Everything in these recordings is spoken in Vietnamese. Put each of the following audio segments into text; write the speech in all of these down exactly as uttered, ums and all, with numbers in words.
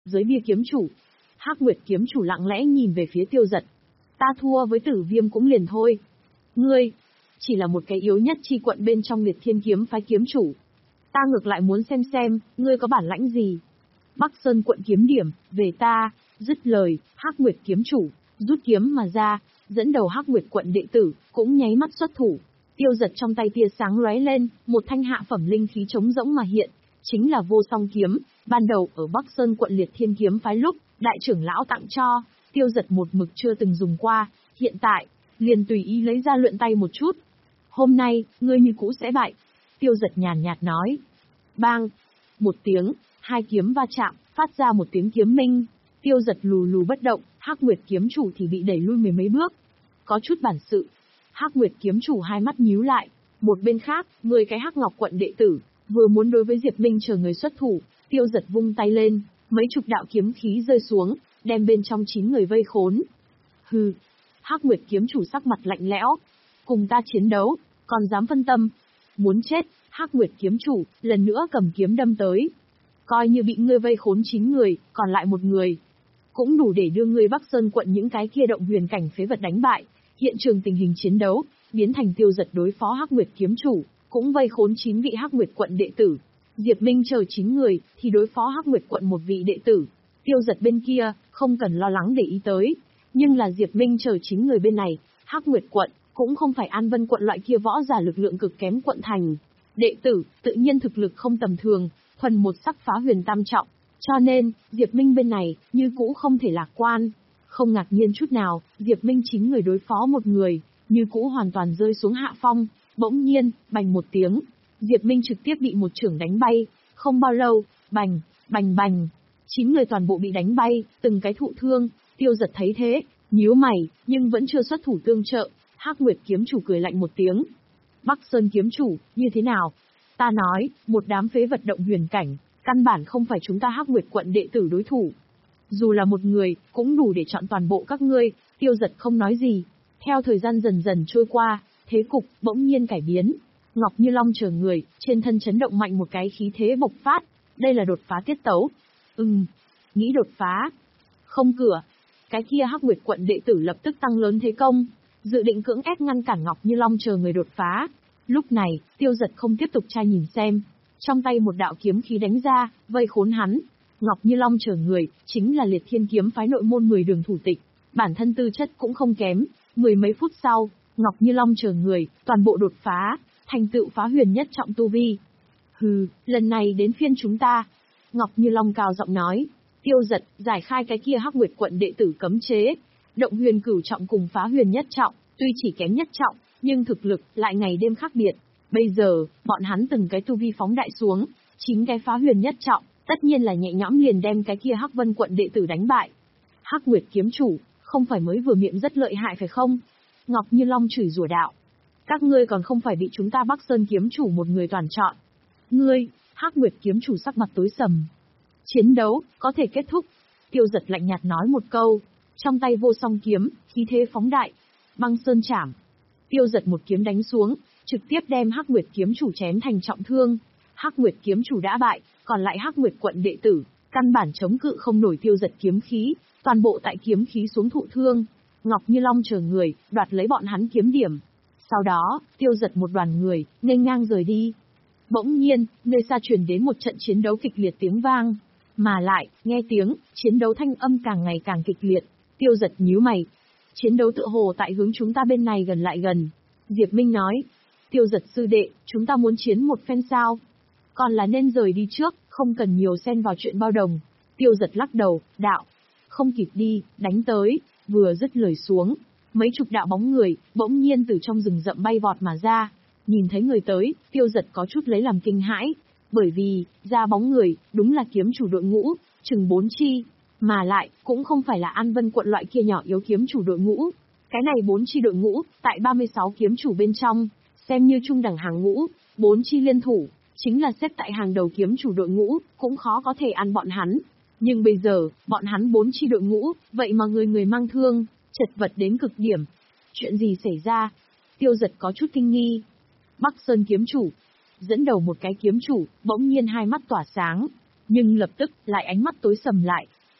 Dưới bia kiếm chủ. Hắc Nguyệt kiếm chủ lặng lẽ nhìn về phía Tiêu Dật. Ta thua với Tử Viêm cũng liền thôi. Ngươi, chỉ là một cái yếu nhất chi quận bên trong Liệt Thiên kiếm phái kiếm chủ. Ta ngược lại muốn xem xem, ngươi có bản lãnh gì. Bắc Sơn quận kiếm điểm, về ta. Dứt lời, Hắc Nguyệt kiếm chủ, rút kiếm mà ra, dẫn đầu Hắc Nguyệt quận đệ tử, cũng nháy mắt xuất thủ. Tiêu Dật trong tay tia sáng lóe lên, một thanh hạ phẩm linh khí trống rỗng mà hiện, chính là Vô Song kiếm, ban đầu ở Bắc Sơn quận Liệt Thiên kiếm phái lúc, đại trưởng lão tặng cho, Tiêu Dật một mực chưa từng dùng qua, hiện tại, liền tùy ý lấy ra luyện tay một chút. Hôm nay, ngươi như cũ sẽ bại. Tiêu Dật nhàn nhạt nói. Bang! Một tiếng, hai kiếm va chạm, phát ra một tiếng kiếm minh. Tiêu Dật lù lù bất động, Hắc Nguyệt kiếm chủ thì bị đẩy lui mười mấy bước. Có chút bản sự. Hắc Nguyệt kiếm chủ hai mắt nhíu lại. Một bên khác, người cái Hắc Ngọc quận đệ tử, vừa muốn đối với Diệp Minh chờ người xuất thủ, Tiêu Dật vung tay lên, mấy chục đạo kiếm khí rơi xuống, đem bên trong chín người vây khốn. Hừ. Hắc Nguyệt kiếm chủ sắc mặt lạnh lẽo. Cùng ta chiến đấu, còn dám phân tâm. Muốn chết, Hắc Nguyệt kiếm chủ, lần nữa cầm kiếm đâm tới. Coi như bị ngươi vây khốn chín người, còn lại một người. Cũng đủ để đưa ngươi Bắc Sơn quận những cái kia động huyền cảnh phế vật đánh bại. Hiện trường tình hình chiến đấu, biến thành Tiêu Dật đối phó Hắc Nguyệt kiếm chủ, cũng vây khốn chín vị Hắc Nguyệt quận đệ tử. Diệp Minh chờ chín người, thì đối phó Hắc Nguyệt quận một vị đệ tử. Tiêu Dật bên kia, không cần lo lắng để ý tới. Nhưng là Diệp Minh chờ chín người bên này, Hắc Nguyệt quận, cũng không phải An Vân quận loại kia võ giả lực lượng cực kém quận thành. Đệ tử, tự nhiên thực lực không tầm thường, thuần một sắc phá huyền tam trọng. Cho nên, Diệp Minh bên này, như cũ không thể lạc quan. Không ngạc nhiên chút nào, Diệp Minh chín người đối phó một người, như cũ hoàn toàn rơi xuống hạ phong. Bỗng nhiên, bành một tiếng, Diệp Minh trực tiếp bị một chưởng đánh bay. Không bao lâu, bành, bành bành. Chín người toàn bộ bị đánh bay, từng cái thụ thương. Tiêu Dật thấy thế, nhíu mày, nhưng vẫn chưa xuất thủ tương trợ. Hắc Nguyệt kiếm chủ cười lạnh một tiếng. Bắc Sơn kiếm chủ, như thế nào? Ta nói, một đám phế vật động huyền cảnh, căn bản không phải chúng ta Hắc Nguyệt quận đệ tử đối thủ. Dù là một người, cũng đủ để chọn toàn bộ các ngươi. Tiêu Dật không nói gì. Theo thời gian dần dần trôi qua, thế cục bỗng nhiên cải biến. Ngọc Như Long chờ người, trên thân chấn động mạnh một cái khí thế bộc phát. Đây là đột phá tiết tấu. Ừm, nghĩ đột phá. Không cửa. Cái kia Hắc Nguyệt quận đệ tử lập tức tăng lớn thế công, dự định cưỡng ép ngăn cản Ngọc Như Long chờ người đột phá. Lúc này, Tiêu Dật không tiếp tục trai nhìn xem, trong tay một đạo kiếm khí đánh ra, vây khốn hắn. Ngọc Như Long chờ người, chính là Liệt Thiên kiếm phái nội môn mười đường thủ tịch, bản thân tư chất cũng không kém. Mười mấy phút sau, Ngọc Như Long chờ người, toàn bộ đột phá, thành tựu phá huyền nhất trọng tu vi. Hừ, lần này đến phiên chúng ta. Ngọc Như Long cao giọng nói. Tiêu Dật, giải khai cái kia Hắc Nguyệt quận đệ tử cấm chế. Động huyền cửu trọng cùng phá huyền nhất trọng, tuy chỉ kém nhất trọng, nhưng thực lực lại ngày đêm khác biệt. Bây giờ, bọn hắn từng cái tu vi phóng đại xuống, chính cái phá huyền nhất trọng, tất nhiên là nhẹ nhõm liền đem cái kia Hắc Vân quận đệ tử đánh bại. Hắc Nguyệt kiếm chủ, không phải mới vừa miệng rất lợi hại phải không? Ngọc Như Long chửi rủa đạo. Các ngươi còn không phải bị chúng ta Bắc Sơn kiếm chủ một người toàn chọn. Ngươi, Hắc Nguyệt kiếm chủ sắc mặt tối sầm. Chiến đấu, có thể kết thúc. Tiêu Dật lạnh nhạt nói một câu. Trong tay Vô Song kiếm, khí thế phóng đại. Băng sơn chảm. Tiêu Dật một kiếm đánh xuống, trực tiếp đem Hắc Nguyệt kiếm chủ chém thành trọng thương. Hắc Nguyệt kiếm chủ đã bại, còn lại Hắc Nguyệt quận đệ tử, căn bản chống cự không nổi Tiêu Dật kiếm khí, toàn bộ tại kiếm khí xuống thụ thương. Ngọc Như Long chờ người, đoạt lấy bọn hắn kiếm điểm. Sau đó, Tiêu Dật một đoàn người, nghênh ngang rời đi. Bỗng nhiên, nơi xa truyền đến một trận chiến đấu kịch liệt tiếng vang. Mà lại, nghe tiếng, chiến đấu thanh âm càng ngày càng kịch liệt. Tiêu Dật nhíu mày. Chiến đấu tựa hồ tại hướng chúng ta bên này gần lại gần. Diệp Minh nói. Tiêu Dật sư đệ, chúng ta muốn chiến một phen sao? Còn là nên rời đi trước, không cần nhiều xen vào chuyện bao đồng. Tiêu Dật lắc đầu, đạo. Không kịp đi, đánh tới. Vừa dứt lời xuống, mấy chục đạo bóng người, bỗng nhiên từ trong rừng rậm bay vọt mà ra. Nhìn thấy người tới, Tiêu Dật có chút lấy làm kinh hãi. Bởi vì, ra bóng người, đúng là kiếm chủ đội ngũ, chừng bốn chi. Mà lại, cũng không phải là An Vân quận loại kia nhỏ yếu kiếm chủ đội ngũ. Cái này bốn chi đội ngũ, tại ba mươi sáu kiếm chủ bên trong, xem như trung đẳng hàng ngũ, bốn chi liên thủ, chính là xếp tại hàng đầu kiếm chủ đội ngũ, cũng khó có thể ăn bọn hắn. Nhưng bây giờ, bọn hắn bốn chi đội ngũ, vậy mà người người mang thương, chật vật đến cực điểm. Chuyện gì xảy ra? Tiêu Dật có chút kinh nghi. Bắc Sơn kiếm chủ, dẫn đầu một cái kiếm chủ, bỗng nhiên hai mắt tỏa sáng, nhưng lập tức lại ánh mắt tối sầm lại,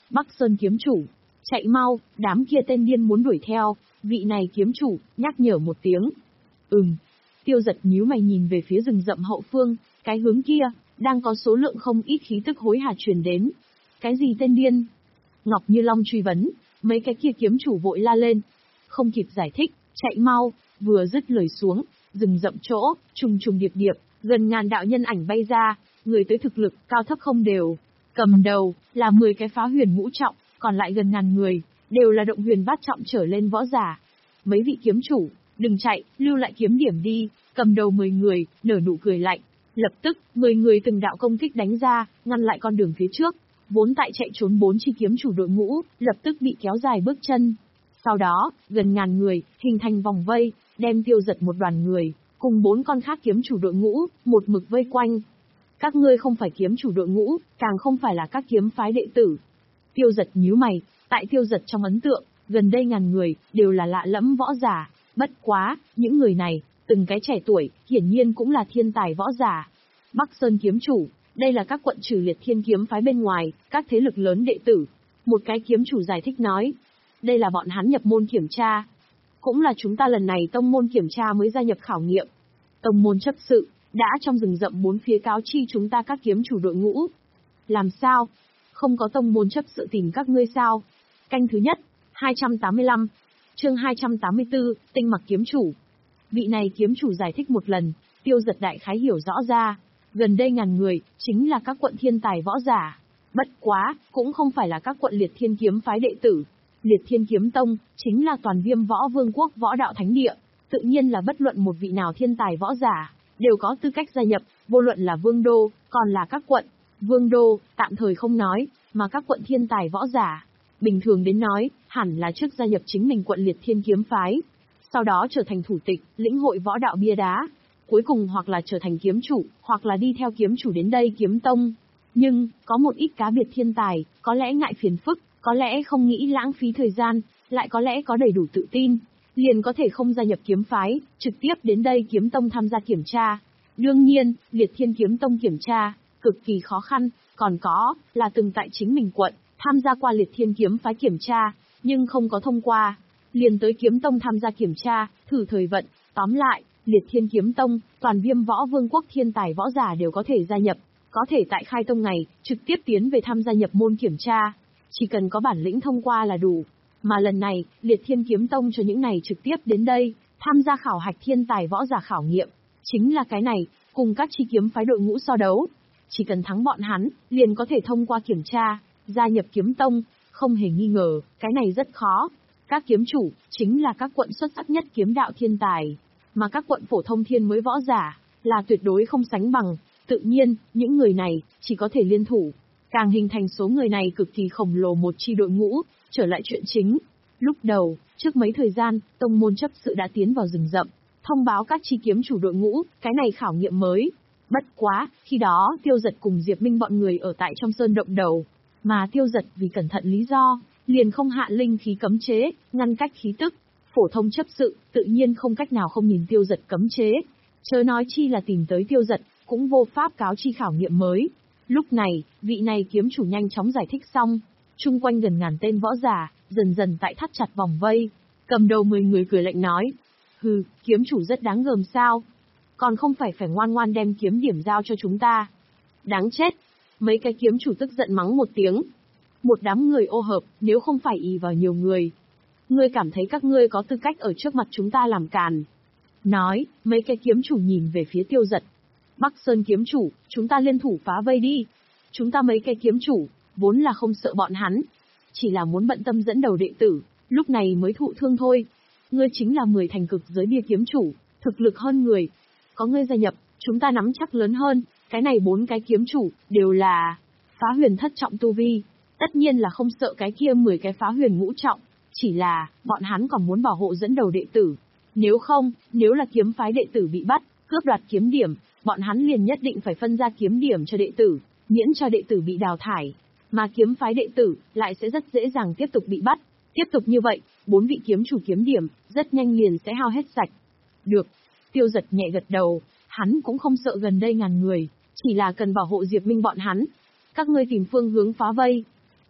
Bắc Sơn kiếm chủ, chạy mau, đám kia tên điên muốn đuổi theo, vị này kiếm chủ, nhắc nhở một tiếng. Ừm. Tiêu Giật nhíu mày nhìn về phía rừng rậm hậu phương, cái hướng kia, đang có số lượng không ít khí tức hối hả truyền đến. Cái gì tên điên? Ngọc Như Long truy vấn, mấy cái kia kiếm chủ vội la lên. Không kịp giải thích, chạy mau, vừa dứt lời xuống, rừng rậm chỗ, trùng trùng điệp điệp, gần ngàn đạo nhân ảnh bay ra, người tới thực lực, cao thấp không đều. Cầm đầu, là mười cái phá huyền ngũ trọng, còn lại gần ngàn người, đều là động huyền bát trọng trở lên võ giả. Mấy vị kiếm chủ, đừng chạy, lưu lại kiếm điểm đi, cầm đầu mười người, nở nụ cười lạnh. Lập tức, mười người từng đạo công kích đánh ra, ngăn lại con đường phía trước. Vốn tại chạy trốn bốn chi kiếm chủ đội ngũ, lập tức bị kéo dài bước chân. Sau đó, gần ngàn người, hình thành vòng vây, đem Tiêu Giật một đoàn người, cùng bốn con khác kiếm chủ đội ngũ, một mực vây quanh. Các ngươi không phải kiếm chủ đội ngũ, càng không phải là các kiếm phái đệ tử. Tiêu Giật nhíu mày, tại Tiêu Giật trong ấn tượng, gần đây ngàn người, đều là lạ lẫm võ giả. Bất quá, những người này, từng cái trẻ tuổi, hiển nhiên cũng là thiên tài võ giả. Bắc Sơn kiếm chủ, đây là các quận trừ Liệt Thiên kiếm phái bên ngoài, các thế lực lớn đệ tử. Một cái kiếm chủ giải thích nói, đây là bọn hắn nhập môn kiểm tra. Cũng là chúng ta lần này tông môn kiểm tra mới gia nhập khảo nghiệm. Tông môn chấp sự, đã trong rừng rậm bốn phía cáo chi chúng ta các kiếm chủ đội ngũ. Làm sao? Không có tông môn chấp sự tìm các ngươi sao? Canh thứ nhất, hai trăm tám mươi lăm, chương hai trăm tám mươi tư, Tinh Mặc kiếm chủ. Vị này kiếm chủ giải thích một lần, Tiêu Giật đại khái hiểu rõ ra. Gần đây ngàn người, chính là các quận thiên tài võ giả. Bất quá, cũng không phải là các quận Liệt Thiên kiếm phái đệ tử. Liệt Thiên kiếm tông, chính là toàn Viêm Võ Vương quốc võ đạo thánh địa. Tự nhiên là bất luận một vị nào thiên tài võ giả, đều có tư cách gia nhập, vô luận là vương đô, còn là các quận. Vương đô, tạm thời không nói, mà các quận thiên tài võ giả. Bình thường đến nói, hẳn là trước gia nhập chính mình quận Liệt Thiên kiếm phái. Sau đó trở thành thủ tịch, lĩnh hội võ đạo bia đá. Cuối cùng hoặc là trở thành kiếm chủ, hoặc là đi theo kiếm chủ đến đây kiếm tông. Nhưng, có một ít cá biệt thiên tài, có lẽ ngại phiền phức, có lẽ không nghĩ lãng phí thời gian, lại có lẽ có đầy đủ tự tin, liền có thể không gia nhập kiếm phái, trực tiếp đến đây kiếm tông tham gia kiểm tra. Đương nhiên, Liệt Thiên kiếm tông kiểm tra, cực kỳ khó khăn, còn có, là từng tại chính mình quận, tham gia qua Liệt Thiên kiếm phái kiểm tra, nhưng không có thông qua. Liền tới kiếm tông tham gia kiểm tra, thử thời vận, tóm lại, Liệt Thiên kiếm tông, toàn Viêm Võ Vương quốc thiên tài võ giả đều có thể gia nhập, có thể tại khai tông ngày, trực tiếp tiến về tham gia nhập môn kiểm tra. Chỉ cần có bản lĩnh thông qua là đủ. Mà lần này, Liệt Thiên kiếm tông cho những này trực tiếp đến đây, tham gia khảo hạch thiên tài võ giả khảo nghiệm. Chính là cái này, cùng các chi kiếm phái đội ngũ so đấu. Chỉ cần thắng bọn hắn, liền có thể thông qua kiểm tra, gia nhập kiếm tông, không hề nghi ngờ, cái này rất khó. Các kiếm chủ, chính là các quận xuất sắc nhất kiếm đạo thiên tài. Mà các quận phổ thông thiên mới võ giả, là tuyệt đối không sánh bằng. Tự nhiên, những người này, chỉ có thể liên thủ. Càng hình thành số người này cực kỳ khổng lồ một chi đội ngũ, trở lại chuyện chính. Lúc đầu, trước mấy thời gian, tông môn chấp sự đã tiến vào rừng rậm, thông báo các chi kiếm chủ đội ngũ, cái này khảo nghiệm mới. Bất quá, khi đó, Tiêu Giật cùng Diệp Minh bọn người ở tại trong sơn động đầu. Mà Tiêu Giật vì cẩn thận lý do, liền không hạ linh khí cấm chế, ngăn cách khí tức. Phổ thông chấp sự, tự nhiên không cách nào không nhìn Tiêu Giật cấm chế. Chớ nói chi là tìm tới Tiêu Giật, cũng vô pháp cáo chi khảo nghiệm mới. Lúc này, vị này kiếm chủ nhanh chóng giải thích xong. Trung quanh gần ngàn tên võ giả, dần dần tại thắt chặt vòng vây. Cầm đầu mười người cười lạnh nói. Hừ, kiếm chủ rất đáng gờm sao? Còn không phải phải ngoan ngoan đem kiếm điểm giao cho chúng ta. Đáng chết. Mấy cái kiếm chủ tức giận mắng một tiếng. Một đám người ô hợp, nếu không phải ỷ vào nhiều người. Ngươi cảm thấy các ngươi có tư cách ở trước mặt chúng ta làm càn. Nói, mấy cái kiếm chủ nhìn về phía Tiêu Giật. Bắc Sơn kiếm chủ, chúng ta liên thủ phá vây đi. Chúng ta mấy cái kiếm chủ, vốn là không sợ bọn hắn. Chỉ là muốn bận tâm dẫn đầu đệ tử, lúc này mới thụ thương thôi. Ngươi chính là mười thành cực giới bia kiếm chủ, thực lực hơn người. Có ngươi gia nhập, chúng ta nắm chắc lớn hơn. Cái này bốn cái kiếm chủ, đều là phá huyền thất trọng tu vi. Tất nhiên là không sợ cái kia mười cái phá huyền ngũ trọng. Chỉ là, bọn hắn còn muốn bảo hộ dẫn đầu đệ tử. Nếu không, nếu là kiếm phái đệ tử bị bắt, cướp đoạt kiếm điểm, bọn hắn liền nhất định phải phân ra kiếm điểm cho đệ tử, miễn cho đệ tử bị đào thải. Mà kiếm phái đệ tử, lại sẽ rất dễ dàng tiếp tục bị bắt. Tiếp tục như vậy, bốn vị kiếm chủ kiếm điểm, rất nhanh liền sẽ hao hết sạch. Được. Tiêu Giật nhẹ gật đầu, hắn cũng không sợ gần đây ngàn người, chỉ là cần bảo hộ Diệp Minh bọn hắn. Các ngươi tìm phương hướng phá vây.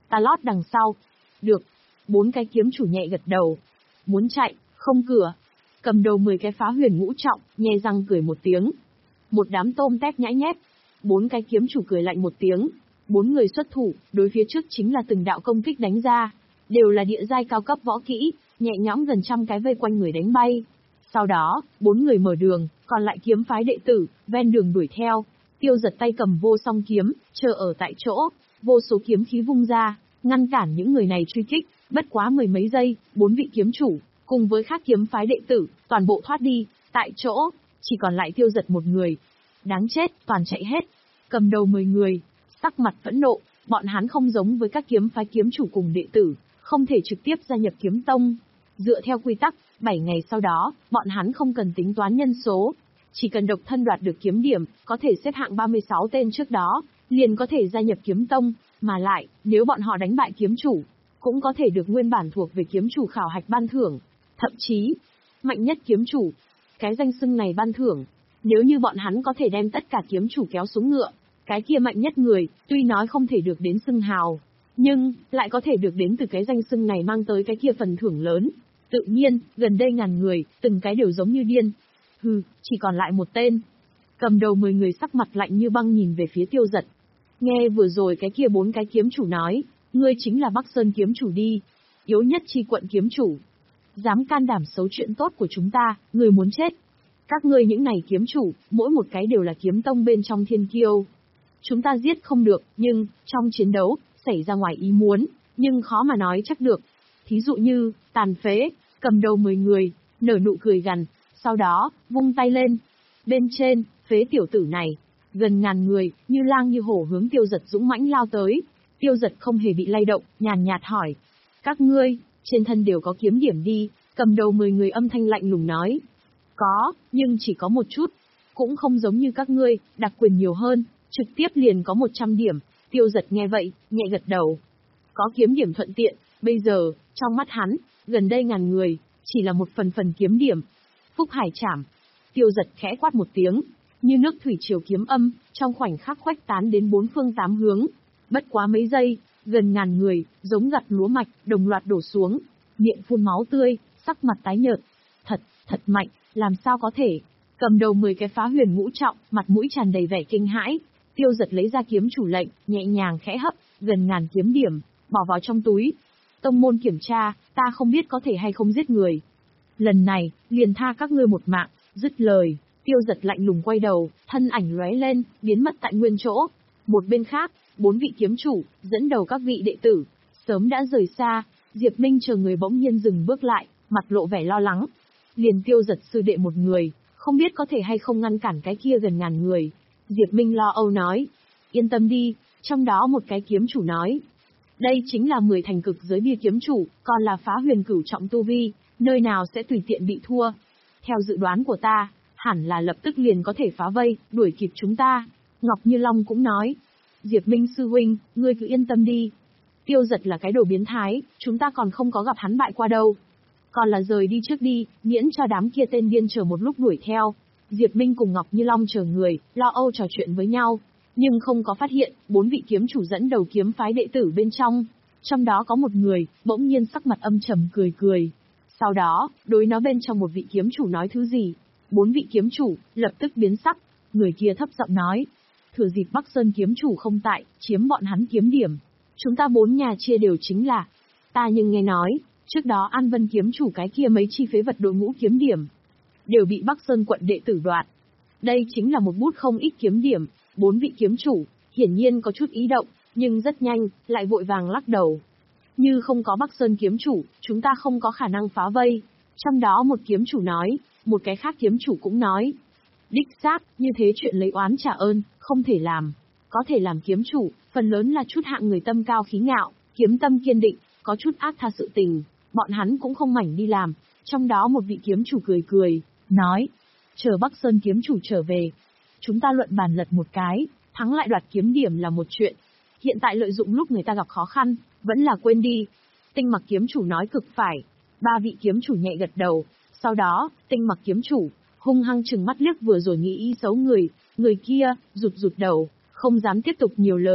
ta lót đằng sau. Được. Bốn cái kiếm chủ nhẹ gật đầu. Muốn chạy, không cửa. Cầm đầu mười cái phá huyền ngũ trọng, nhe răng cười một tiếng. Một đám tôm tép nhãi nhép. Bốn cái kiếm chủ cười lạnh một tiếng. Bốn người xuất thủ, đối phía trước chính là từng đạo công kích đánh ra. Đều là địa giai cao cấp võ kỹ, nhẹ nhõm gần trăm cái vây quanh người đánh bay. Sau đó, bốn người mở đường, còn lại kiếm phái đệ tử, ven đường đuổi theo. Tiêu Giật tay cầm vô song kiếm, chờ ở tại chỗ, vô số kiếm khí vung ra, ngăn cản những người này truy kích. Bất quá mười mấy giây, bốn vị kiếm chủ, cùng với các kiếm phái đệ tử, toàn bộ thoát đi, tại chỗ, chỉ còn lại Tiêu Giật một người. Đáng chết, toàn chạy hết. Cầm đầu mười người, sắc mặt phẫn nộ, bọn hắn không giống với các kiếm phái kiếm chủ cùng đệ tử, không thể trực tiếp gia nhập kiếm tông. Dựa theo quy tắc, bảy ngày sau đó, bọn hắn không cần tính toán nhân số. Chỉ cần độc thân đoạt được kiếm điểm, có thể xếp hạng ba mươi sáu tên trước đó, liền có thể gia nhập kiếm tông, mà lại, nếu bọn họ đánh bại kiếm chủ, cũng có thể được nguyên bản thuộc về kiếm chủ khảo hạch ban thưởng. Thậm chí, mạnh nhất kiếm chủ. Cái danh xưng này ban thưởng, nếu như bọn hắn có thể đem tất cả kiếm chủ kéo xuống ngựa, cái kia mạnh nhất người, tuy nói không thể được đến xưng hào, nhưng, lại có thể được đến từ cái danh xưng này mang tới cái kia phần thưởng lớn. Tự nhiên, gần đây ngàn người, từng cái đều giống như điên. Hừ, chỉ còn lại một tên. Cầm đầu mười người sắc mặt lạnh như băng nhìn về phía Tiêu Giật. Nghe vừa rồi cái kia bốn cái kiếm chủ nói, ngươi chính là Bắc Sơn kiếm chủ đi. Yếu nhất chi quận kiếm chủ. Dám can đảm xấu chuyện tốt của chúng ta, người muốn chết. Các ngươi những này kiếm chủ, mỗi một cái đều là kiếm tông bên trong thiên kiêu. Chúng ta giết không được, nhưng, trong chiến đấu, xảy ra ngoài ý muốn, nhưng khó mà nói chắc được. Thí dụ như, tàn phế, cầm đầu mười người, nở nụ cười gằn, sau đó, vung tay lên. Bên trên, phế tiểu tử này, gần ngàn người, như lang như hổ hướng Tiêu Giật dũng mãnh lao tới. Tiêu Giật không hề bị lay động, nhàn nhạt hỏi. Các ngươi, trên thân đều có kiếm điểm đi, cầm đầu mười người âm thanh lạnh lùng nói. Có, nhưng chỉ có một chút. Cũng không giống như các ngươi, đặc quyền nhiều hơn, trực tiếp liền có một trăm điểm. Tiêu Giật nghe vậy, nhẹ gật đầu. Có kiếm điểm thuận tiện, bây giờ, trong mắt hắn, gần đây ngàn người, chỉ là một phần phần kiếm điểm. Phúc Hải Trảm. Tiêu Giật khẽ quát một tiếng, như nước thủy triều kiếm âm, trong khoảnh khắc khuếch tán đến bốn phương tám hướng. Bất quá mấy giây, gần ngàn người, giống gặt lúa mạch, đồng loạt đổ xuống, miệng phun máu tươi, sắc mặt tái nhợt. Thật, thật mạnh, làm sao có thể? Cầm đầu mười cái phá huyền ngũ trọng, mặt mũi tràn đầy vẻ kinh hãi. Tiêu Giật lấy ra kiếm chủ lệnh, nhẹ nhàng khẽ hấp, gần ngàn kiếm điểm, bỏ vào trong túi. Tông môn kiểm tra, ta không biết có thể hay không giết người. Lần này, liền tha các ngươi một mạng. Dứt lời, Tiêu Giật lạnh lùng quay đầu, thân ảnh lóe lên, biến mất tại nguyên chỗ. Một bên khác, bốn vị kiếm chủ, dẫn đầu các vị đệ tử, sớm đã rời xa. Diệp Minh chờ người bỗng nhiên dừng bước lại, mặt lộ vẻ lo lắng. Liền Tiêu Giật sư đệ một người, không biết có thể hay không ngăn cản cái kia gần ngàn người. Diệp Minh lo âu nói. Yên tâm đi, trong đó một cái kiếm chủ nói. Đây chính là mười thành cực giới bia kiếm chủ, còn là phá huyền cửu trọng tu vi, nơi nào sẽ tùy tiện bị thua. Theo dự đoán của ta, hẳn là lập tức liền có thể phá vây, đuổi kịp chúng ta. Ngọc Như Long cũng nói. Diệp Minh sư huynh, ngươi cứ yên tâm đi. Tiêu Giật là cái đồ biến thái, chúng ta còn không có gặp hắn bại qua đâu. Còn là rời đi trước đi, miễn cho đám kia tên điên chờ một lúc đuổi theo. Diệp Minh cùng Ngọc Như Long chờ người, lo âu trò chuyện với nhau. Nhưng không có phát hiện, bốn vị kiếm chủ dẫn đầu kiếm phái đệ tử bên trong. Trong đó có một người, bỗng nhiên sắc mặt âm trầm cười cười. Sau đó, đối nó bên trong một vị kiếm chủ nói thứ gì. Bốn vị kiếm chủ, lập tức biến sắc. Người kia thấp giọng nói. Thừa dịp Bắc Sơn kiếm chủ không tại, chiếm bọn hắn kiếm điểm. Chúng ta bốn nhà chia đều chính là. Ta nhưng nghe nói, trước đó An Vân kiếm chủ cái kia mấy chi phế vật đội ngũ kiếm điểm. Đều bị Bắc Sơn quận đệ tử đoạt. Đây chính là một bút không ít kiếm điểm. Bốn vị kiếm chủ, hiển nhiên có chút ý động, nhưng rất nhanh, lại vội vàng lắc đầu. Như không có Bắc Sơn kiếm chủ, chúng ta không có khả năng phá vây. Trong đó một kiếm chủ nói, một cái khác kiếm chủ cũng nói. Đích xác, như thế chuyện lấy oán trả ơn, không thể làm. Có thể làm kiếm chủ, phần lớn là chút hạng người tâm cao khí ngạo, kiếm tâm kiên định, có chút ác tha sự tình, bọn hắn cũng không mảnh đi làm. Trong đó một vị kiếm chủ cười cười, nói, chờ Bắc Sơn kiếm chủ trở về. Chúng ta luận bàn lật một cái, thắng lại đoạt kiếm điểm là một chuyện. Hiện tại lợi dụng lúc người ta gặp khó khăn, vẫn là quên đi. Tinh Mặc kiếm chủ nói cực phải. Ba vị kiếm chủ nhẹ gật đầu. Sau đó, Tinh Mặc kiếm chủ, hung hăng trừng mắt liếc vừa rồi nghĩ ý xấu người. Người kia, rụt rụt đầu, không dám tiếp tục nhiều lời.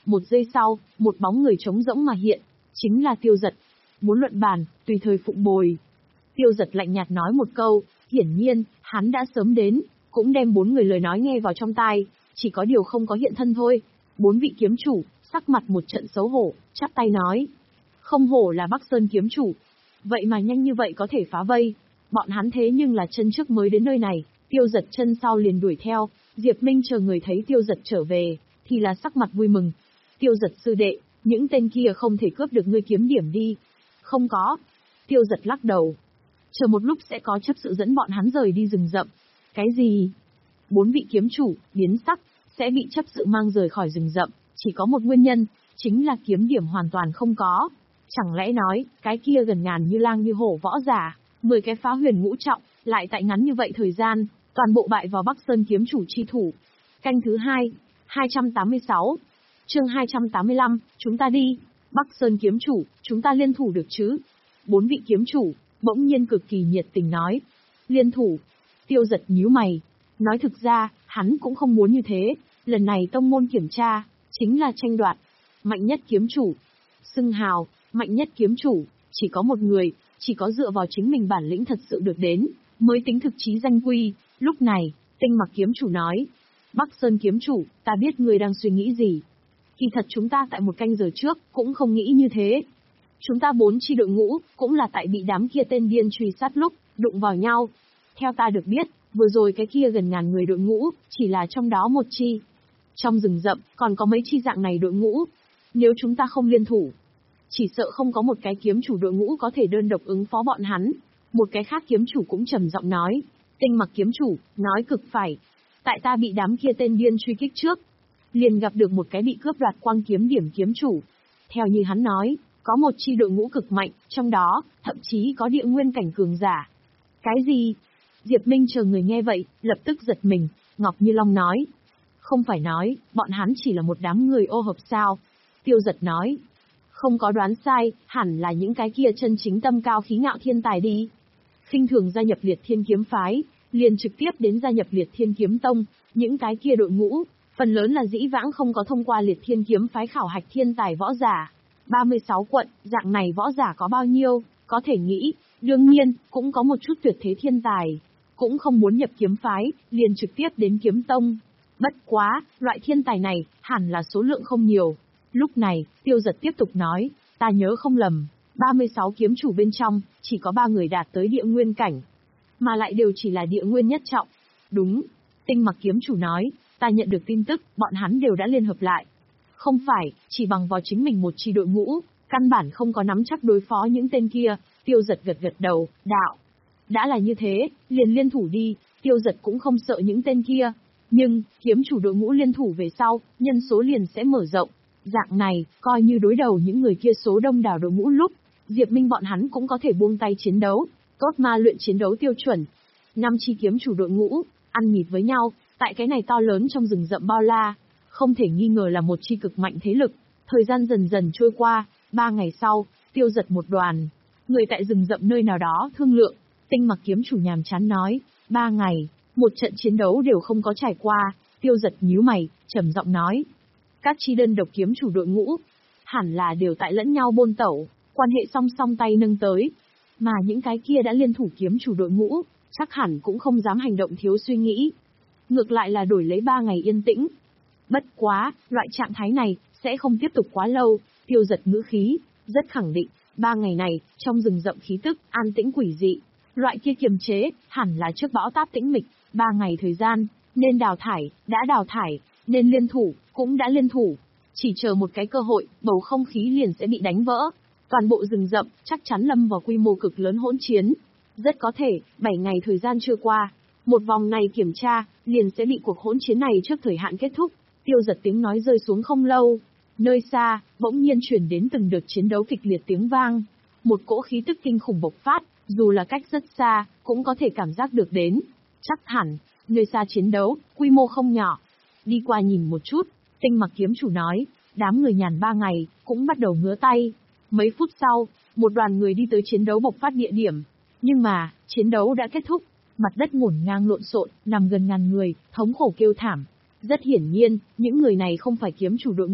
Một giây sau, một bóng người trống rỗng mà hiện, chính là Tiêu Dật. Muốn luận bàn, tùy thời phụng bồi. Tiêu Dật lạnh nhạt nói một câu, hiển nhiên, hắn đã sớm đến, cũng đem bốn người lời nói nghe vào trong tai, chỉ có điều không có hiện thân thôi. Bốn vị kiếm chủ, sắc mặt một trận xấu hổ, chắp tay nói. Không hổ là Bắc Sơn kiếm chủ. Vậy mà nhanh như vậy có thể phá vây. Bọn hắn thế nhưng là chân trước mới đến nơi này, Tiêu Dật chân sau liền đuổi theo. Diệp Minh chờ người thấy Tiêu Dật trở về, thì là sắc mặt vui mừng. Tiêu Dật sư đệ, những tên kia không thể cướp được ngươi kiếm điểm đi. Không có. Tiêu Dật lắc đầu. Chờ một lúc sẽ có chấp sự dẫn bọn hắn rời đi rừng rậm. Cái gì? Bốn vị kiếm chủ, biến sắc, sẽ bị chấp sự mang rời khỏi rừng rậm, chỉ có một nguyên nhân, chính là kiếm điểm hoàn toàn không có. Chẳng lẽ nói, cái kia gần ngàn như lang như hổ võ giả, mười cái phá huyền ngũ trọng, lại tại ngắn như vậy thời gian, toàn bộ bại vào Bắc Sơn kiếm chủ chi thủ. Canh thứ hai, hai trăm tám mươi sáu, chương hai trăm tám mươi lăm, chúng ta đi. Bắc Sơn kiếm chủ, chúng ta liên thủ được chứ? Bốn vị kiếm chủ, bỗng nhiên cực kỳ nhiệt tình nói. Liên thủ. Tiêu Dật nhíu mày. Nói thực ra, hắn cũng không muốn như thế. Lần này tông môn kiểm tra, chính là tranh đoạt. Mạnh nhất kiếm chủ. Xưng hào, mạnh nhất kiếm chủ, chỉ có một người, chỉ có dựa vào chính mình bản lĩnh thật sự được đến, mới tính thực chí danh quy. Lúc này, Tinh Mặc kiếm chủ nói. Bắc Sơn kiếm chủ, ta biết ngươi đang suy nghĩ gì. Kỳ thật chúng ta tại một canh giờ trước, cũng không nghĩ như thế. Chúng ta bốn chi đội ngũ, cũng là tại bị đám kia tên điên truy sát lúc, đụng vào nhau. Theo ta được biết, vừa rồi cái kia gần ngàn người đội ngũ, chỉ là trong đó một chi. Trong rừng rậm, còn có mấy chi dạng này đội ngũ. Nếu chúng ta không liên thủ, chỉ sợ không có một cái kiếm chủ đội ngũ có thể đơn độc ứng phó bọn hắn. Một cái khác kiếm chủ cũng trầm giọng nói. Tinh Mặc kiếm chủ, nói cực phải. Tại ta bị đám kia tên điên truy kích trước, liền gặp được một cái bị cướp đoạt quang kiếm điểm kiếm chủ. Theo như hắn nói, có một chi đội ngũ cực mạnh, trong đó, thậm chí có địa nguyên cảnh cường giả. Cái gì? Diệp Minh chờ người nghe vậy, lập tức giật mình, Ngọc Như Long nói. Không phải nói, bọn hắn chỉ là một đám người ô hợp sao? Tiêu Dật nói. Không có đoán sai, hẳn là những cái kia chân chính tâm cao khí ngạo thiên tài đi. Khinh thường gia nhập Liệt Thiên kiếm phái, liền trực tiếp đến gia nhập Liệt Thiên kiếm tông, những cái kia đội ngũ, phần lớn là dĩ vãng không có thông qua Liệt Thiên kiếm phái khảo hạch thiên tài võ giả. ba mươi sáu quận, dạng này võ giả có bao nhiêu, có thể nghĩ, đương nhiên, cũng có một chút tuyệt thế thiên tài. Cũng không muốn nhập kiếm phái, liền trực tiếp đến kiếm tông. Bất quá, loại thiên tài này, hẳn là số lượng không nhiều. Lúc này, Tiêu Dật tiếp tục nói, ta nhớ không lầm, ba mươi sáu kiếm chủ bên trong, chỉ có ba người đạt tới địa nguyên cảnh. Mà lại đều chỉ là địa nguyên nhất trọng. Đúng, Tinh Mặc kiếm chủ nói, ta nhận được tin tức, bọn hắn đều đã liên hợp lại. Không phải, chỉ bằng vào chính mình một chi đội ngũ, căn bản không có nắm chắc đối phó những tên kia. Tiêu Dật gật gật đầu, đạo. Đã là như thế, liền liên thủ đi, Tiêu Dật cũng không sợ những tên kia. Nhưng, kiếm chủ đội ngũ liên thủ về sau, nhân số liền sẽ mở rộng. Dạng này, coi như đối đầu những người kia số đông đảo đội ngũ lúc, Diệp Minh bọn hắn cũng có thể buông tay chiến đấu, tốt ma luyện chiến đấu tiêu chuẩn. Năm chi kiếm chủ đội ngũ, ăn nhịp với nhau, tại cái này to lớn trong rừng rậm bao la, không thể nghi ngờ là một chi cực mạnh thế lực. Thời gian dần dần trôi qua, ba ngày sau, Tiêu Dật một đoàn, người tại rừng rậm nơi nào đó thương lượng. Tinh Mặc kiếm chủ nhàm chán nói, ba ngày, một trận chiến đấu đều không có trải qua. Tiêu Dật nhíu mày, trầm giọng nói, các chi đơn độc kiếm chủ đội ngũ, hẳn là đều tại lẫn nhau bôn tẩu, quan hệ song song tay nâng tới. Mà những cái kia đã liên thủ kiếm chủ đội ngũ, chắc hẳn cũng không dám hành động thiếu suy nghĩ. Ngược lại là đổi lấy ba ngày yên tĩnh. Bất quá, loại trạng thái này, sẽ không tiếp tục quá lâu. Tiêu Dật ngữ khí, rất khẳng định, ba ngày này, trong rừng rậm khí tức, an tĩnh quỷ dị. Loại kia kiềm chế, hẳn là trước bão táp tĩnh mịch, ba ngày thời gian, nên đào thải, đã đào thải, nên liên thủ, cũng đã liên thủ. Chỉ chờ một cái cơ hội, bầu không khí liền sẽ bị đánh vỡ. Toàn bộ rừng rậm, chắc chắn lâm vào quy mô cực lớn hỗn chiến. Rất có thể, bảy ngày thời gian chưa qua, một vòng này kiểm tra, liền sẽ bị cuộc hỗn chiến này trước thời hạn kết thúc. Tiêu Dật tiếng nói rơi xuống không lâu. Nơi xa, bỗng nhiên chuyển đến từng đợt chiến đấu kịch liệt tiếng vang. Một cỗ khí tức kinh khủng bộc phát, dù là cách rất xa, cũng có thể cảm giác được đến. Chắc hẳn, nơi xa chiến đấu, quy mô không nhỏ. Đi qua nhìn một chút, Tinh Mặc kiếm chủ nói, đám người nhàn ba ngày, cũng bắt đầu ngứa tay. Mấy phút sau, một đoàn người đi tới chiến đấu bộc phát địa điểm. Nhưng mà, chiến đấu đã kết thúc, mặt đất ngổn ngang lộn xộn, nằm gần ngàn người, thống khổ kêu thảm. Rất hiển nhiên, những người này không phải kiếm chủ đội ngũ,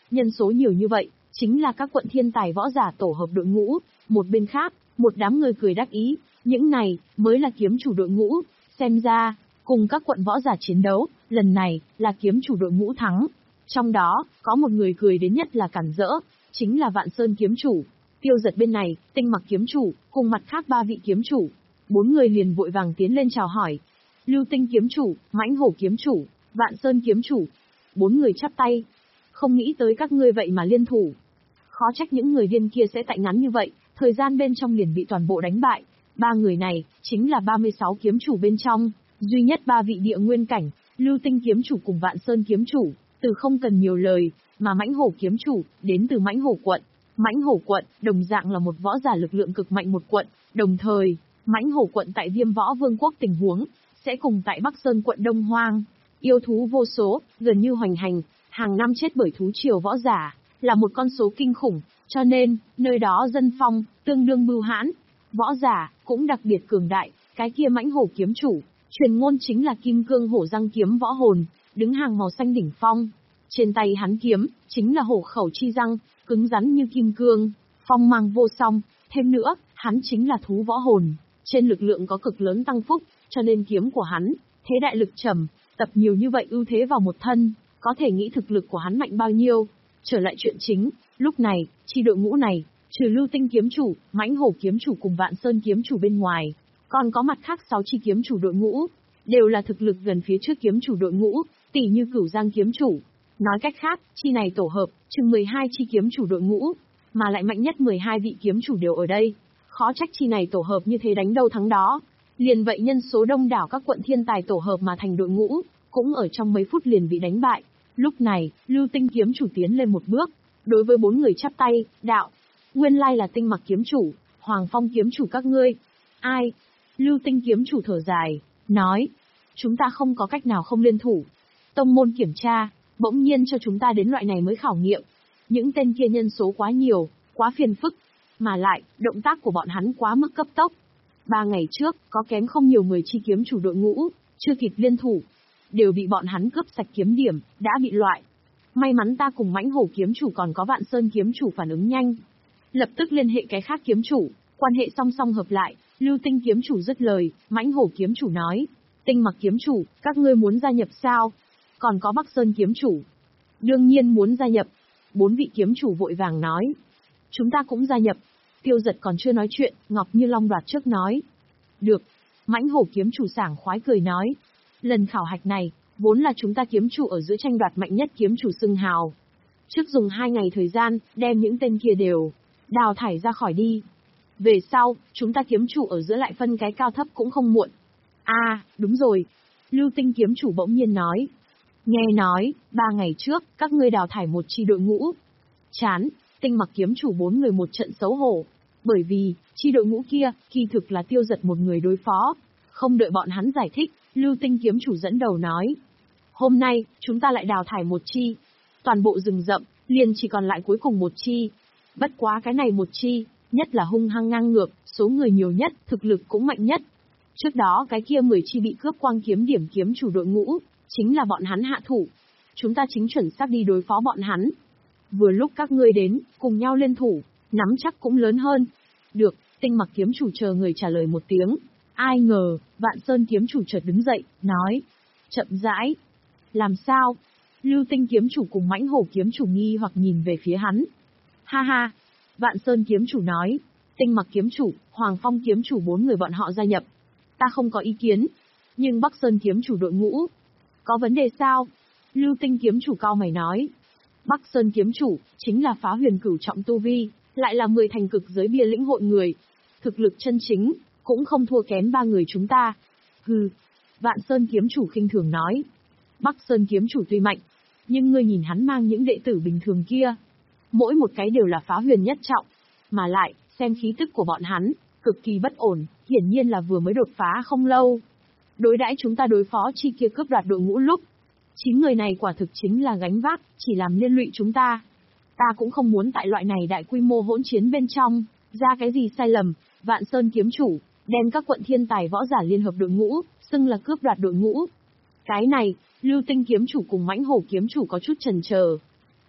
nhân số nhiều như vậy, chính là các quận thiên tài võ giả tổ hợp đội ngũ. Một bên khác, một đám người cười đắc ý, những này mới là kiếm chủ đội ngũ, xem ra, cùng các quận võ giả chiến đấu, lần này là kiếm chủ đội ngũ thắng. Trong đó, có một người cười đến nhất là cản rỡ, chính là Vạn Sơn kiếm chủ. Tiêu Giật bên này, Tinh Mặc kiếm chủ, cùng mặt khác ba vị kiếm chủ. Bốn người liền vội vàng tiến lên chào hỏi. Lưu Tinh kiếm chủ, Mãnh Hổ kiếm chủ, Vạn Sơn kiếm chủ. Bốn người chắp tay. Không nghĩ tới các ngươi vậy mà liên thủ. Khó trách những người điên kia sẽ tại ngắn như vậy, thời gian bên trong liền bị toàn bộ đánh bại. Ba người này, chính là ba mươi sáu kiếm chủ bên trong, duy nhất ba vị địa nguyên cảnh, Lưu Tinh kiếm chủ cùng Vạn Sơn kiếm chủ, từ không cần nhiều lời, mà Mãnh Hổ kiếm chủ, đến từ Mãnh Hổ quận. Mãnh Hổ quận, đồng dạng là một võ giả lực lượng cực mạnh một quận, đồng thời, Mãnh Hổ quận tại Viêm Võ Vương quốc tình huống, sẽ cùng tại Bắc Sơn quận Đông Hoang. Yêu thú vô số, gần như hoành hành, hàng năm chết bởi thú triều võ giả, là một con số kinh khủng, cho nên, nơi đó dân phong, tương đương bưu hãn. Võ giả, cũng đặc biệt cường đại, cái kia Mãnh Hổ kiếm chủ, truyền ngôn chính là kim cương hổ răng kiếm võ hồn, đứng hàng màu xanh đỉnh phong. Trên tay hắn kiếm, chính là hổ khẩu chi răng, cứng rắn như kim cương, phong mang vô song, thêm nữa, hắn chính là thú võ hồn, trên lực lượng có cực lớn tăng phúc, cho nên kiếm của hắn, thế đại lực trầm, tập nhiều như vậy ưu thế vào một thân, có thể nghĩ thực lực của hắn mạnh bao nhiêu. Trở lại chuyện chính, lúc này, chi đội ngũ này, trừ Lưu Tinh kiếm chủ, Mãnh Hổ kiếm chủ cùng Vạn Sơn kiếm chủ bên ngoài, còn có mặt khác sáu chi kiếm chủ đội ngũ, đều là thực lực gần phía trước kiếm chủ đội ngũ, tỷ như Cửu Giang kiếm chủ. Nói cách khác, chi này tổ hợp, chừng mười hai chi kiếm chủ đội ngũ, mà lại mạnh nhất mười hai vị kiếm chủ đều ở đây. Khó trách chi này tổ hợp như thế đánh đâu thắng đó. Liền vậy nhân số đông đảo các quận thiên tài tổ hợp mà thành đội ngũ, cũng ở trong mấy phút liền bị đánh bại. Lúc này, Lưu Tinh kiếm chủ tiến lên một bước, đối với bốn người chắp tay, đạo. Nguyên lai là Tinh Mặc kiếm chủ, Hoàng Phong kiếm chủ các ngươi. Ai? Lưu Tinh kiếm chủ thở dài, nói. Chúng ta không có cách nào không liên thủ. Tông môn kiểm tra, bỗng nhiên cho chúng ta đến loại này mới khảo nghiệm. Những tên kia nhân số quá nhiều, quá phiền phức. Mà lại, động tác của bọn hắn quá mức cấp tốc. Ba ngày trước, có kém không nhiều người chi kiếm chủ đội ngũ, chưa kịp liên thủ. Đều bị bọn hắn cướp sạch kiếm điểm, đã bị loại. May mắn ta cùng Mãnh Hổ kiếm chủ còn có Vạn Sơn kiếm chủ phản ứng nhanh. Lập tức liên hệ cái khác kiếm chủ, quan hệ song song hợp lại, Lưu Tinh kiếm chủ dứt lời, Mãnh Hổ kiếm chủ nói. Tinh Mặc kiếm chủ, các ngươi muốn gia nhập sao? Còn có Bắc Sơn kiếm chủ. Đương nhiên muốn gia nhập. Bốn vị kiếm chủ vội vàng nói. Chúng ta cũng gia nhập. Tiêu Giật còn chưa nói chuyện, Ngọc Như Long đoạt trước nói. Được. Mãnh Hổ kiếm chủ sảng khoái cười nói. Lần khảo hạch này, vốn là chúng ta kiếm chủ ở giữa tranh đoạt mạnh nhất kiếm chủ xưng hào. Trước dùng hai ngày thời gian, đem những tên kia đều đào thải ra khỏi đi. Về sau, chúng ta kiếm chủ ở giữa lại phân cái cao thấp cũng không muộn. À, đúng rồi. Lưu Tinh kiếm chủ bỗng nhiên nói. Nghe nói, ba ngày trước, các ngươi đào thải một chi đội ngũ. Chán, Tinh Mặc kiếm chủ bốn người một trận xấu hổ. Bởi vì, chi đội ngũ kia, kỳ thực là Tiêu Giật một người đối phó. Không đợi bọn hắn giải thích, Lưu Tinh kiếm chủ dẫn đầu nói. Hôm nay, chúng ta lại đào thải một chi. Toàn bộ rừng rậm, liền chỉ còn lại cuối cùng một chi. Bất quá cái này một chi, nhất là hung hăng ngang ngược, số người nhiều nhất, thực lực cũng mạnh nhất. Trước đó cái kia mười chi bị cướp quang kiếm điểm kiếm chủ đội ngũ, chính là bọn hắn hạ thủ. Chúng ta chính chuẩn xác đi đối phó bọn hắn. Vừa lúc các ngươi đến, cùng nhau liên thủ, nắm chắc cũng lớn hơn. Được, Tinh Mặc kiếm chủ chờ người trả lời một tiếng. Ai ngờ, Vạn Sơn kiếm chủ chợt đứng dậy, nói. Chậm rãi. Làm sao? Lưu Tinh kiếm chủ cùng Mãnh Hổ kiếm chủ nghi hoặc nhìn về phía hắn. Ha ha. Vạn Sơn kiếm chủ nói. Tinh Mặc kiếm chủ, Hoàng Phong kiếm chủ bốn người bọn họ gia nhập. Ta không có ý kiến. Nhưng Bắc Sơn kiếm chủ đội ngũ. Có vấn đề sao? Lưu Tinh kiếm chủ cao mày nói. Bắc Sơn kiếm chủ, chính là phá huyền cửu trọng tu vi, lại là mười thành cực giới bia lĩnh hội người. Thực lực chân chính, cũng không thua kém ba người chúng ta. Hừ. Vạn Sơn kiếm chủ khinh thường nói. Bắc Sơn kiếm chủ tuy mạnh, nhưng ngươi nhìn hắn mang những đệ tử bình thường kia. Mỗi một cái đều là phá huyền nhất trọng. Mà lại, xem khí tức của bọn hắn, cực kỳ bất ổn, hiển nhiên là vừa mới đột phá không lâu. Đối đãi chúng ta đối phó chi kia cướp đoạt đội ngũ lúc. Chín người này quả thực chính là gánh vác, chỉ làm liên lụy chúng ta. Ta cũng không muốn tại loại này đại quy mô hỗn chiến bên trong, ra cái gì sai lầm. Vạn Sơn kiếm chủ, đem các quận thiên tài võ giả liên hợp đội ngũ, xưng là cướp đoạt đội ngũ. Cái này, Lưu Tinh kiếm chủ cùng Mãnh Hổ kiếm chủ có chút chần chờ.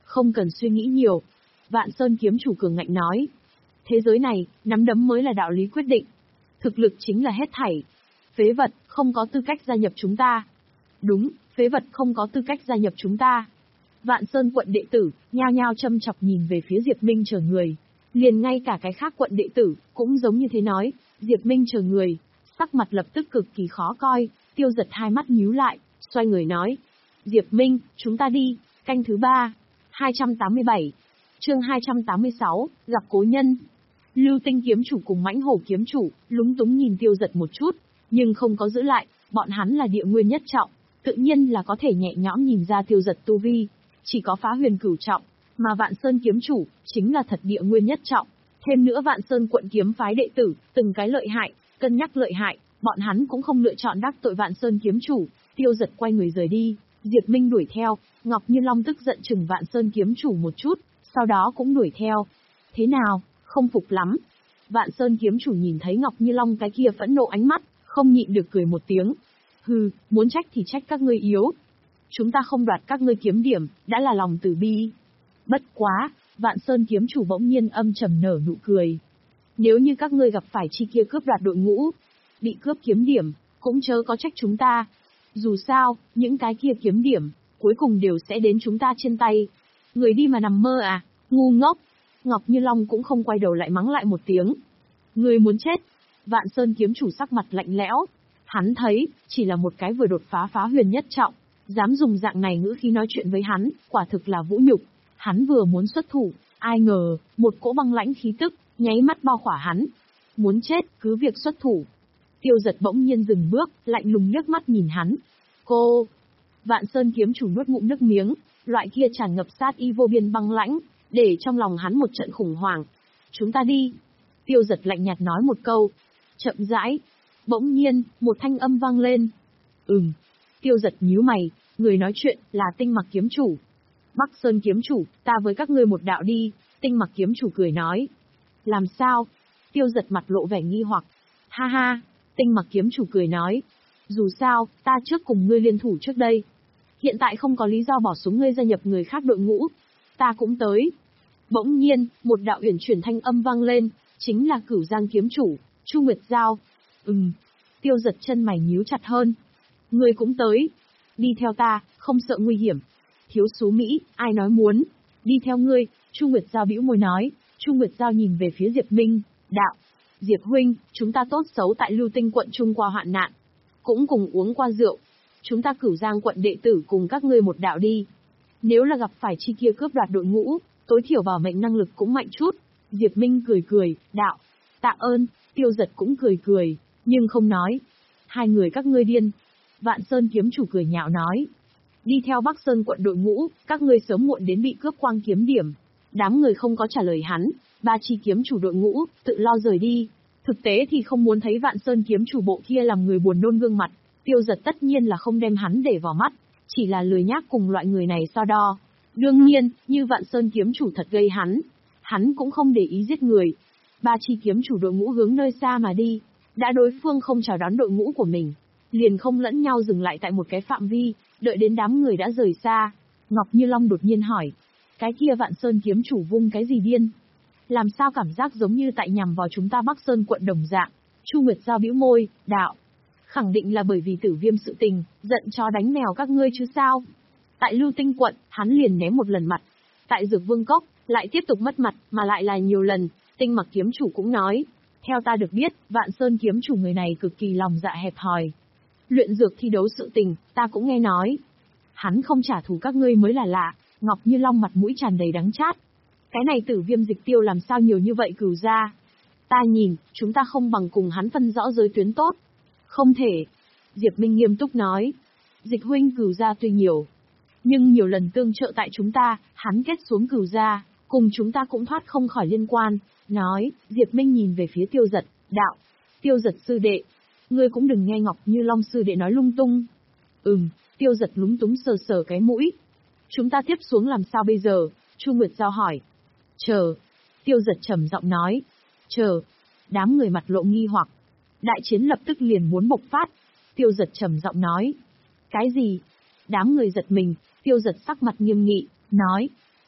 Không cần suy nghĩ nhiều. Vạn Sơn kiếm chủ cường ngạnh nói. Thế giới này, nắm đấm mới là đạo lý quyết định. Thực lực chính là hết thảy. Phế vật, không có tư cách gia nhập chúng ta. Đúng, phế vật không có tư cách gia nhập chúng ta. Vạn Sơn quận đệ tử, nhao nhao châm chọc nhìn về phía Diệp Minh chờ người. Liền ngay cả cái khác quận đệ tử, cũng giống như thế nói, Diệp Minh chờ người. Sắc mặt lập tức cực kỳ khó coi, Tiêu Giật hai mắt nhíu lại, xoay người nói. Diệp Minh, chúng ta đi, canh thứ ba. hai trăm tám mươi bảy. Chương hai trăm tám mươi sáu, gặp cố nhân. Lưu Tinh kiếm chủ cùng Mãnh Hổ kiếm chủ, lúng túng nhìn Tiêu Giật một chút, nhưng không có giữ lại, bọn hắn là địa nguyên nhất trọng, tự nhiên là có thể nhẹ nhõm nhìn ra Tiêu Giật tu vi, chỉ có phá huyền cửu trọng, mà Vạn Sơn kiếm chủ, chính là thật địa nguyên nhất trọng. Thêm nữa Vạn Sơn quận kiếm phái đệ tử, từng cái lợi hại, cân nhắc lợi hại, bọn hắn cũng không lựa chọn đắc tội Vạn Sơn kiếm chủ. Tiêu Giật quay người rời đi, Diệp Minh đuổi theo, Ngọc Như Long tức giận chừng Vạn Sơn kiếm chủ một chút, sau đó cũng đuổi theo. Thế nào, không phục lắm? Vạn Sơn kiếm chủ nhìn thấy Ngọc Như Long cái kia phẫn nộ ánh mắt, không nhịn được cười một tiếng. Hừ, muốn trách thì trách các ngươi yếu. Chúng ta không đoạt các ngươi kiếm điểm, đã là lòng từ bi. Bất quá, Vạn Sơn kiếm chủ bỗng nhiên âm trầm nở nụ cười. Nếu như các ngươi gặp phải chi kia cướp đoạt đội ngũ, bị cướp kiếm điểm, cũng chớ có trách chúng ta. Dù sao, những cái kia kiếm điểm, cuối cùng đều sẽ đến chúng ta trên tay. Người đi mà nằm mơ à, ngu ngốc. Ngọc Như Long cũng không quay đầu lại mắng lại một tiếng. Người muốn chết. Vạn Sơn kiếm chủ sắc mặt lạnh lẽo. Hắn thấy, chỉ là một cái vừa đột phá phá huyền nhất trọng, dám dùng dạng này ngữ khí nói chuyện với hắn, quả thực là vũ nhục. Hắn vừa muốn xuất thủ, ai ngờ, một cỗ băng lãnh khí tức, nháy mắt bao khỏa hắn. Muốn chết, cứ việc xuất thủ. Tiêu Giật bỗng nhiên dừng bước, lạnh lùng liếc mắt nhìn hắn. Cô! Vạn Sơn kiếm chủ nuốt ngụm nước miếng, loại kia tràn ngập sát y vô biên băng lãnh, để trong lòng hắn một trận khủng hoảng. Chúng ta đi. Tiêu Giật lạnh nhạt nói một câu. Chậm rãi. Bỗng nhiên, một thanh âm vang lên. Ừm. Tiêu Giật nhíu mày, người nói chuyện là Tinh Mặc kiếm chủ. Bắc Sơn kiếm chủ, ta với các ngươi một đạo đi. Tinh Mặc kiếm chủ cười nói. Làm sao? Tiêu Giật mặt lộ vẻ nghi hoặc. Ha ha. Tinh Mặc kiếm chủ cười nói. Dù sao, ta trước cùng ngươi liên thủ trước đây. Hiện tại không có lý do bỏ xuống ngươi gia nhập người khác đội ngũ. Ta cũng tới. Bỗng nhiên, một đạo uyển chuyển thanh âm vang lên, chính là Cửu Giang kiếm chủ, Chu Nguyệt Giao. Ừm. Tiêu Giật chân mày nhíu chặt hơn. Ngươi cũng tới. Đi theo ta, không sợ nguy hiểm. Thiếu xú Mỹ, ai nói muốn. Đi theo ngươi, Chu Nguyệt Giao bĩu môi nói. Chu Nguyệt Giao nhìn về phía Diệp Minh, đạo. Diệp huynh, chúng ta tốt xấu tại Lưu Tinh quận chung qua hoạn nạn. Cũng cùng uống qua rượu. Chúng ta Cửu Giang quận đệ tử cùng các ngươi một đạo đi. Nếu là gặp phải chi kia cướp đoạt đội ngũ, tối thiểu bảo mệnh năng lực cũng mạnh chút. Diệp Minh cười cười, đạo. Tạ ơn. Tiêu Giật cũng cười cười, nhưng không nói. Hai người các ngươi điên. Vạn Sơn kiếm chủ cười nhạo nói. Đi theo Bắc Sơn quận đội ngũ, các ngươi sớm muộn đến bị cướp quang kiếm điểm. Đám người không có trả lời hắn, ba chi kiếm chủ đội ngũ, tự lo rời đi. Thực tế thì không muốn thấy Vạn Sơn kiếm chủ bộ kia làm người buồn nôn gương mặt. Tiêu Giật tất nhiên là không đem hắn để vào mắt, chỉ là lười nhác cùng loại người này so đo. Đương nhiên, như Vạn Sơn kiếm chủ thật gây hắn, hắn cũng không để ý giết người. Ba chi kiếm chủ đội ngũ hướng nơi xa mà đi, đã đối phương không chào đón đội ngũ của mình, liền không lẫn nhau dừng lại tại một cái phạm vi, đợi đến đám người đã rời xa. Ngọc Như Long đột nhiên hỏi, cái kia Vạn Sơn kiếm chủ vung cái gì điên? Làm sao cảm giác giống như tại nhằm vào chúng ta Bắc Sơn quận đồng dạng? Chu Nguyệt Giao bĩu môi, đạo. Khẳng định là bởi vì Tử Viêm sự tình, giận chó đánh mèo các ngươi chứ sao? Tại Lưu Tinh quận, hắn liền ném một lần mặt. Tại Dược Vương Cốc, lại tiếp tục mất mặt, mà lại là nhiều lần. Tinh Mặc kiếm chủ cũng nói. Theo ta được biết, Vạn Sơn kiếm chủ người này cực kỳ lòng dạ hẹp hòi. Luyện dược thi đấu sự tình, ta cũng nghe nói. Hắn không trả thù các ngươi mới là lạ. Ngọc Như Long mặt mũi tràn đầy đắng chát. Cái này Tử Viêm dịch tiêu làm sao nhiều như vậy Cửu gia? Ta nhìn, chúng ta không bằng cùng hắn phân rõ giới tuyến tốt. Không thể. Diệp Minh nghiêm túc nói. Dịch huynh Cửu gia tuy nhiều, nhưng nhiều lần tương trợ tại chúng ta, hắn kết xuống Cửu gia, cùng chúng ta cũng thoát không khỏi liên quan. Nói, Diệp Minh nhìn về phía Tiêu Giật, đạo. Tiêu Giật sư đệ, ngươi cũng đừng nghe Ngọc Như Long sư đệ nói lung tung. Ừm, Tiêu Giật lúng túng sờ sờ cái mũi. Chúng ta tiếp xuống làm sao bây giờ? Chu Nguyệt Giao hỏi. Chờ. Tiêu Giật trầm giọng nói. Chờ. Đám người mặt lộ nghi hoặc. Đại chiến lập tức liền muốn bộc phát. Tiêu Giật trầm giọng nói. Cái gì? Đám người giật mình, Tiêu Giật sắc mặt nghiêm nghị, nói.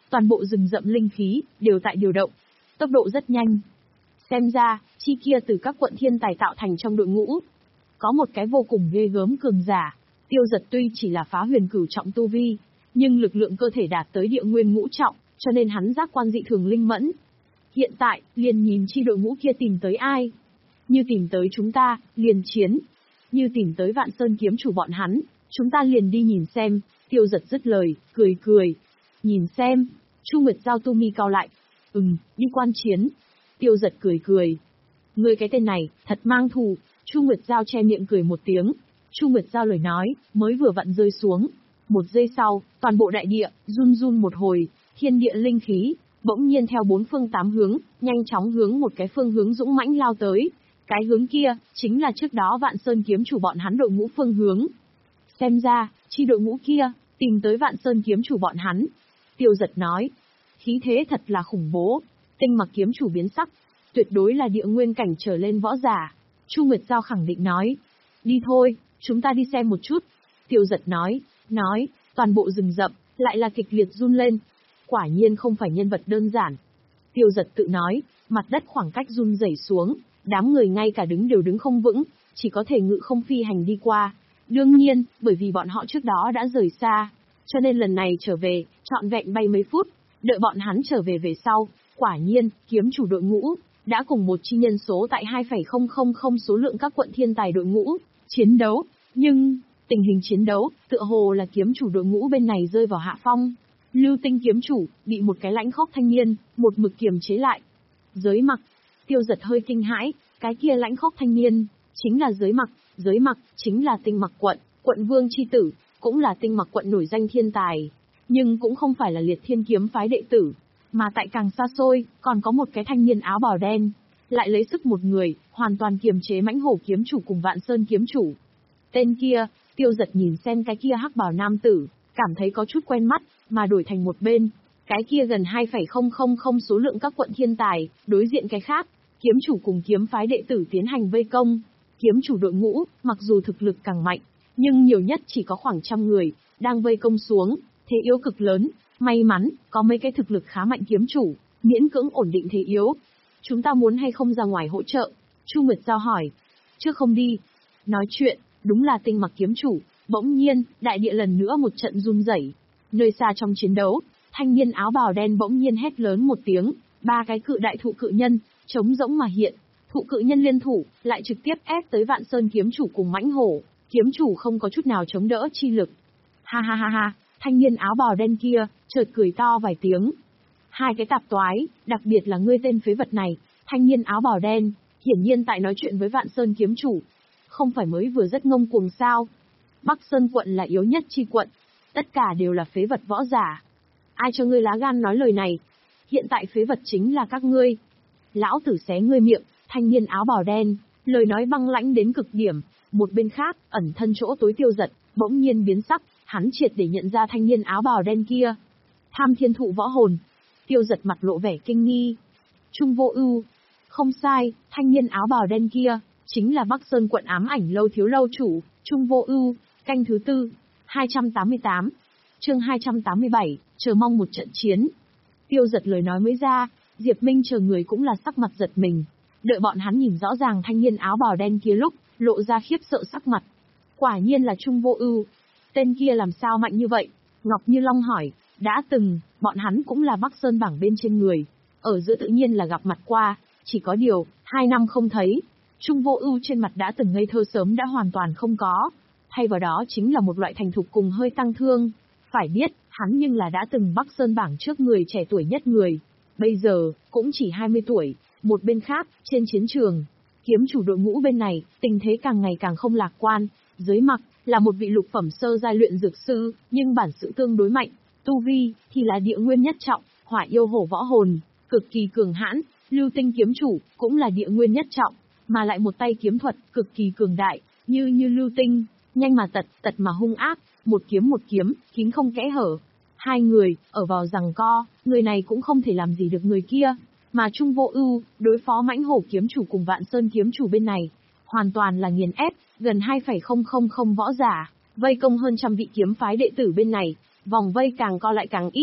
toàn bộ rừng rậm linh khí đều tại điều động, tốc độ rất nhanh. Xem ra, chi kia từ các quận thiên tài tạo thành trong đội ngũ. Có một cái vô cùng ghê gớm cường giả, Tiêu Giật tuy chỉ là phá huyền cửu trọng tu vi, nhưng lực lượng cơ thể đạt tới địa nguyên ngũ trọng, cho nên hắn giác quan dị thường linh mẫn. Hiện tại, liền nhìn chi đội ngũ kia tìm tới ai. Như tìm tới chúng ta, liền chiến. Như tìm tới Vạn Sơn kiếm chủ bọn hắn, chúng ta liền đi nhìn xem. Tiêu Giật dứt lời, cười cười. Nhìn xem. Chu Nguyệt Giao tu mi cao lại. Ừm, đi quan chiến. Tiêu Giật cười cười. Ngươi cái tên này, thật mang thù. Chu Nguyệt Giao che miệng cười một tiếng. Chu Nguyệt Giao lời nói, mới vừa vặn rơi xuống. Một giây sau, toàn bộ đại địa, run run một hồi, thiên địa linh khí, bỗng nhiên theo bốn phương tám hướng, nhanh chóng hướng một cái phương hướng dũng mãnh lao tới. Cái hướng kia, chính là trước đó Vạn Sơn kiếm chủ bọn hắn đội ngũ phương hướng. Xem ra, chi đội ngũ kia, tìm tới Vạn Sơn kiếm chủ bọn hắn. Tiêu Giật nói, khí thế thật là khủng bố, Tinh Mặc kiếm chủ biến sắc, tuyệt đối là địa nguyên cảnh trở lên võ giả. Chu Nguyệt Giao khẳng định nói, đi thôi, chúng ta đi xem một chút. Tiêu Giật nói, nói, toàn bộ rừng rậm, lại là kịch liệt run lên. Quả nhiên không phải nhân vật đơn giản. Tiêu Giật tự nói, mặt đất khoảng cách run rẩy xuống, đám người ngay cả đứng đều đứng không vững, chỉ có thể ngự không phi hành đi qua. Đương nhiên, bởi vì bọn họ trước đó đã rời xa, cho nên lần này trở về, trọn vẹn bay mấy phút, đợi bọn hắn trở về về sau, quả nhiên, kiếm chủ đội ngũ, đã cùng một chi nhân số tại hai phẩy không không không số lượng các quận thiên tài đội ngũ, chiến đấu, nhưng, tình hình chiến đấu, tựa hồ là kiếm chủ đội ngũ bên này rơi vào hạ phong. Lưu Tinh kiếm chủ, bị một cái lãnh khốc thanh niên, một mực kiềm chế lại. Giới Mặc, Tiêu Giật hơi kinh hãi, cái kia lãnh khốc thanh niên, chính là Giới Mặc, Giới Mặc, chính là Tinh Mặc quận, quận vương chi tử, cũng là Tinh Mặc quận nổi danh thiên tài, nhưng cũng không phải là Liệt Thiên kiếm phái đệ tử, mà tại càng xa xôi, còn có một cái thanh niên áo bào đen, lại lấy sức một người, hoàn toàn kiềm chế Mãnh Hổ kiếm chủ cùng Vạn Sơn kiếm chủ. Tên kia, Tiêu Giật nhìn xem cái kia hắc bào nam tử, cảm thấy có chút quen mắt, mà đổi thành một bên, cái kia gần hai phẩy không không không số lượng các quận thiên tài, đối diện cái khác, kiếm chủ cùng kiếm phái đệ tử tiến hành vây công. Kiếm chủ đội ngũ, mặc dù thực lực càng mạnh, nhưng nhiều nhất chỉ có khoảng trăm người, đang vây công xuống, thế yếu cực lớn. May mắn, có mấy cái thực lực khá mạnh kiếm chủ, miễn cưỡng ổn định thế yếu. Chúng ta muốn hay không ra ngoài hỗ trợ? Chu Nguyệt Giao hỏi. Trước không đi. Nói chuyện, đúng là Tinh Mặc kiếm chủ. Bỗng nhiên, đại địa lần nữa một trận run rẩy. Nơi xa trong chiến đấu, thanh niên áo bào đen bỗng nhiên hét lớn một tiếng, ba cái cự đại thụ cự nhân, trống rỗng mà hiện. Thụ cự nhân liên thủ, lại trực tiếp ép tới Vạn Sơn kiếm chủ cùng Mãnh Hổ. Kiếm chủ không có chút nào chống đỡ chi lực. Ha ha ha ha, thanh niên áo bào đen kia, chợt cười to vài tiếng. Hai cái tạp toái, đặc biệt là ngươi tên phế vật này, thanh niên áo bào đen, hiển nhiên tại nói chuyện với Vạn Sơn kiếm chủ. Không phải mới vừa rất ngông cuồng sao? Bắc Sơn quận là yếu nhất chi quận, tất cả đều là phế vật võ giả. Ai cho ngươi lá gan nói lời này? Hiện tại phế vật chính là các ngươi. Lão tử xé ngươi miệng, thanh niên áo bào đen, lời nói băng lãnh đến cực điểm. Một bên khác, ẩn thân chỗ tối Tiêu Giật, bỗng nhiên biến sắc, hắn triệt để nhận ra thanh niên áo bào đen kia. Tham thiên thụ võ hồn. Tiêu Giật mặt lộ vẻ kinh nghi. Trung Vô Ưu. Không sai, thanh niên áo bào đen kia, chính là Bắc Sơn quận ám ảnh lâu thiếu lâu chủ, Trung Vô Ưu. Canh thứ tư, hai trăm tám mươi tám. Chương hai trăm tám mươi bảy, chờ mong một trận chiến. Tiêu Giật lời nói mới ra, Diệp Minh chờ người cũng là sắc mặt giật mình. Đợi bọn hắn nhìn rõ ràng thanh niên áo bào đen kia lúc, lộ ra khiếp sợ sắc mặt. Quả nhiên là Trung Vô Ưu. Tên kia làm sao mạnh như vậy? Ngọc Như Long hỏi, đã từng, bọn hắn cũng là Bắc Sơn bảng bên trên người. Ở giữa tự nhiên là gặp mặt qua, chỉ có điều, hai năm không thấy. Trung Vô Ưu trên mặt đã từng ngây thơ sớm đã hoàn toàn không có. Thay vào đó chính là một loại thành thục cùng hơi tăng thương. Phải biết, hắn nhưng là đã từng Bắc Sơn bảng trước người trẻ tuổi nhất người. Bây giờ, cũng chỉ hai mươi tuổi. Một bên khác, trên chiến trường, kiếm chủ đội ngũ bên này, tình thế càng ngày càng không lạc quan. Giới Mặc là một vị lục phẩm sơ giai luyện dược sư, nhưng bản sự tương đối mạnh. Tu vi thì là địa nguyên nhất trọng, hỏa yêu hổ võ hồn, cực kỳ cường hãn. Lưu Tinh kiếm chủ cũng là địa nguyên nhất trọng, mà lại một tay kiếm thuật cực kỳ cường đại, như như lưu tinh, nhanh mà tật, tật mà hung ác, một kiếm một kiếm, kín không kẽ hở. Hai người ở vào giằng co, người này cũng không thể làm gì được người kia, mà Trung Vô Ưu đối phó Mãnh Hổ kiếm chủ cùng Vạn Sơn kiếm chủ bên này, hoàn toàn là nghiền ép, gần hai phẩy không không không võ giả, vây công hơn trăm vị kiếm phái đệ tử bên này, vòng vây càng co lại càng ít,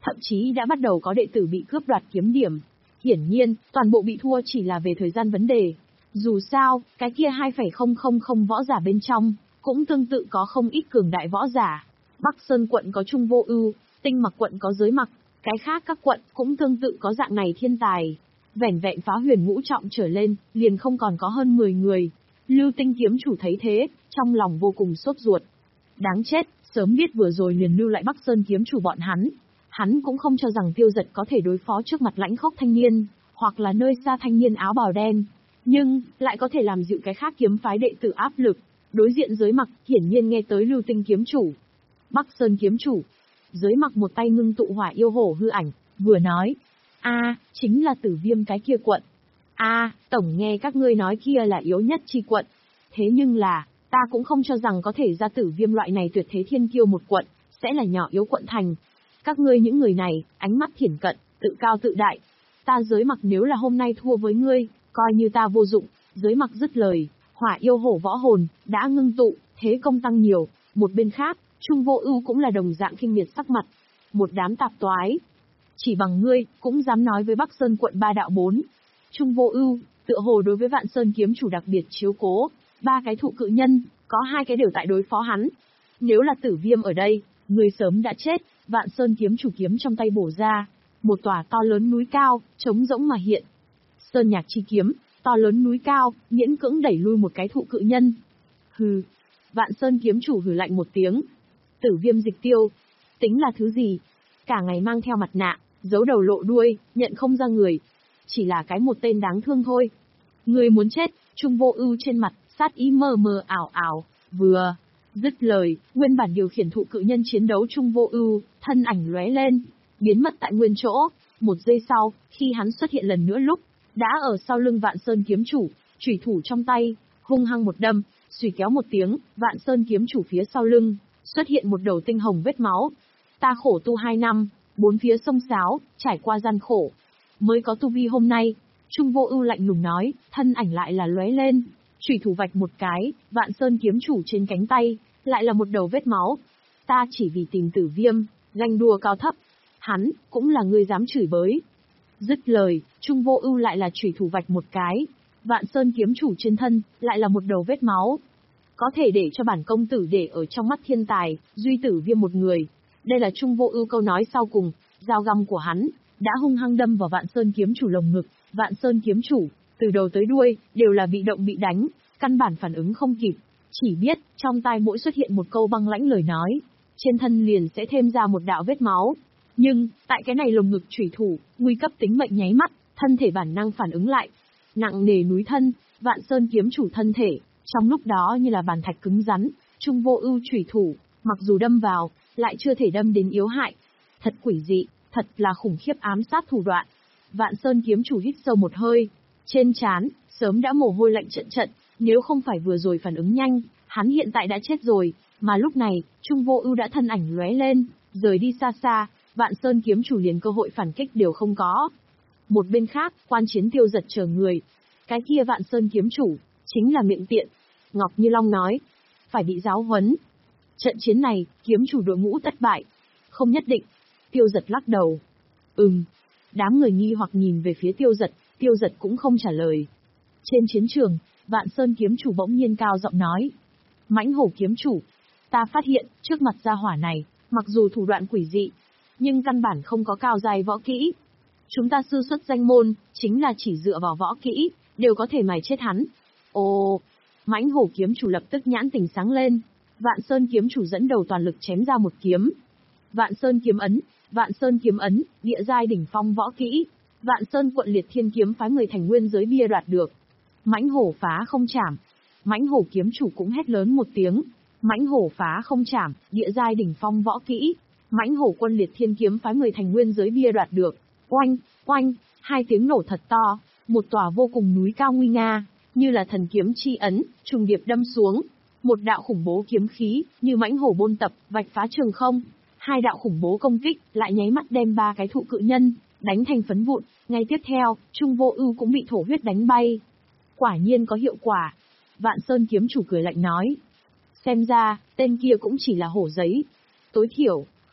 Thậm chí đã bắt đầu có đệ tử bị cướp đoạt kiếm điểm. Hiển nhiên, toàn bộ bị thua chỉ là về thời gian vấn đề. Dù sao, cái kia hai phẩy không không không võ giả bên trong, cũng tương tự có không ít cường đại võ giả. Bắc Sơn quận có Trung Vô Ưu, Tinh Mặc quận có Giới Mặc, cái khác các quận cũng tương tự có dạng này thiên tài. Vẻn vẹn phá huyền ngũ trọng trở lên, liền không còn có hơn mười người. Lưu Tinh kiếm chủ thấy thế, trong lòng vô cùng sốt ruột. Đáng chết, sớm biết vừa rồi liền lưu lại Bắc Sơn kiếm chủ bọn hắn. Hắn cũng không cho rằng Tiêu Dật có thể đối phó trước mặt lãnh khốc thanh niên, hoặc là nơi xa thanh niên áo bào đen. Nhưng, lại có thể làm dịu cái khác kiếm phái đệ tử áp lực. Đối diện Giới Mặc, hiển nhiên nghe tới Lưu Tinh kiếm chủ. Bắc Sơn kiếm chủ. Giới Mặc một tay ngưng tụ hỏa yêu hổ hư ảnh, vừa nói. A, chính là Tử Viêm cái kia quận. A, tổng nghe các ngươi nói kia là yếu nhất chi quận. Thế nhưng là, ta cũng không cho rằng có thể ra Tử Viêm loại này tuyệt thế thiên kiêu một quận, sẽ là nhỏ yếu quận thành. Các ngươi những người này, ánh mắt thiển cận, tự cao tự đại. Ta Giới Mặc nếu là hôm nay thua với ngươi, coi như ta vô dụng. Giới Mặc dứt lời, hỏa yêu hổ võ hồn, đã ngưng tụ, thế công tăng nhiều. Một bên khác, Trung Vô Ưu cũng là đồng dạng kinh miệt sắc mặt. Một đám tạp toái. Chỉ bằng ngươi, cũng dám nói với Bắc Sơn quận ba đạo bốn. Trung Vô Ưu, tựa hồ đối với Vạn Sơn kiếm chủ đặc biệt chiếu cố. Ba cái thụ cự nhân, có hai cái đều tại đối phó hắn. Nếu là Tử Viêm ở đây, người sớm đã chết. Vạn Sơn kiếm chủ kiếm trong tay bổ ra. Một tòa to lớn núi cao, trống rỗng mà hiện. Sơn nhạc chi kiếm, to lớn núi cao, miễn cưỡng đẩy lui một cái thụ cự nhân. Hừ. Vạn Sơn kiếm chủ hừ lạnh một tiếng. Tử Viêm dịch tiêu. Tính là thứ gì? Cả ngày mang theo mặt nạ, giấu đầu lộ đuôi, nhận không ra người. Chỉ là cái một tên đáng thương thôi. Người muốn chết, Trung Vô Ưu trên mặt, sát ý mờ mờ ảo ảo, vừa dứt lời, nguyên bản điều khiển thụ cự nhân chiến đấu Trung Vô Ưu, thân ảnh lóe lên, biến mất tại nguyên chỗ. Một giây sau, khi hắn xuất hiện lần nữa lúc, đã ở sau lưng Vạn Sơn kiếm chủ, chủy thủ trong tay, hung hăng một đâm, xùy kéo một tiếng, Vạn Sơn kiếm chủ phía sau lưng, xuất hiện một đầu tinh hồng vết máu. Ta khổ tu hai năm, bốn phía sông sáo, trải qua gian khổ, mới có tu vi hôm nay. Trung Vô Ưu lạnh lùng nói, thân ảnh lại là lóe lên, chủy thủ vạch một cái, Vạn Sơn kiếm chủ trên cánh tay, lại là một đầu vết máu. Ta chỉ vì tìm Tử Viêm, ganh đua cao thấp. Hắn, cũng là người dám chửi bới. Dứt lời, Trung Vô Ưu lại là chủy thủ vạch một cái, Vạn Sơn kiếm chủ trên thân, lại là một đầu vết máu. Có thể để cho bản công tử để ở trong mắt thiên tài, duy Tử Viêm một người. Đây là Trung Vô Ưu câu nói sau cùng, dao găm của hắn đã hung hăng đâm vào Vạn Sơn kiếm chủ lồng ngực. Vạn Sơn kiếm chủ, từ đầu tới đuôi đều là bị động bị đánh, căn bản phản ứng không kịp, chỉ biết trong tai mỗi xuất hiện một câu băng lãnh lời nói, trên thân liền sẽ thêm ra một đạo vết máu. Nhưng, tại cái này lồng ngực chủy thủ, nguy cấp tính mệnh nháy mắt, thân thể bản năng phản ứng lại. Nặng nề núi thân, Vạn Sơn kiếm chủ thân thể, trong lúc đó như là bàn thạch cứng rắn, Trung Vô Ưu chủy thủ, mặc dù đâm vào, lại chưa thể đâm đến yếu hại. Thật quỷ dị, thật là khủng khiếp ám sát thủ đoạn. Vạn Sơn kiếm chủ hít sâu một hơi, trên trán sớm đã mồ hôi lạnh trận trận, nếu không phải vừa rồi phản ứng nhanh, hắn hiện tại đã chết rồi, mà lúc này, Trung Vô Ưu đã thân ảnh lóe lên, rời đi xa xa, Vạn Sơn kiếm chủ liền cơ hội phản kích đều không có. Một bên khác, quan chiến Tiêu Dật chờ người, cái kia Vạn Sơn kiếm chủ, chính là miệng tiện. Ngọc Như Long nói, phải bị giáo huấn. Trận chiến này, kiếm chủ đội ngũ thất bại. Không nhất định. Tiêu Dật lắc đầu. Ừm. Đám người nghi hoặc nhìn về phía Tiêu Dật, Tiêu Dật cũng không trả lời. Trên chiến trường, Vạn Sơn kiếm chủ bỗng nhiên cao giọng nói. Mãnh hổ kiếm chủ, ta phát hiện, trước mặt gia hỏa này, mặc dù thủ đoạn quỷ dị, nhưng căn bản không có cao giai võ kỹ. Chúng ta sư xuất danh môn, chính là chỉ dựa vào võ kỹ, đều có thể mài chết hắn. Ồ, Mãnh hổ kiếm chủ lập tức nhãn tình sáng lên. Vạn Sơn kiếm chủ dẫn đầu toàn lực chém ra một kiếm. Vạn Sơn kiếm ấn, Vạn Sơn kiếm ấn, địa giai đỉnh phong võ kỹ. Vạn Sơn quận liệt thiên kiếm phái người thành nguyên giới bia đoạt được. Mãnh hổ phá không chảm. Mãnh hổ kiếm chủ cũng hét lớn một tiếng. Mãnh hổ phá không chảm, địa giai đỉnh phong võ kỹ. Mãnh hổ quân liệt thiên kiếm phái người thành nguyên giới bia đoạt được. Oanh, oanh, hai tiếng nổ thật to, một tòa vô cùng núi cao nguy nga, như là thần kiếm chi ấn, trùng điệp đâm xuống. Một đạo khủng bố kiếm khí, như mãnh hổ bôn tập, vạch phá trường không. Hai đạo khủng bố công kích, lại nháy mắt đem ba cái thụ cự nhân, đánh thành phấn vụn. Ngay tiếp theo, Trung Vô Ưu cũng bị thổ huyết đánh bay. Quả nhiên có hiệu quả. Vạn Sơn kiếm chủ cười lạnh nói. Xem ra, tên kia cũng chỉ là hổ giấy. Tối thiểu,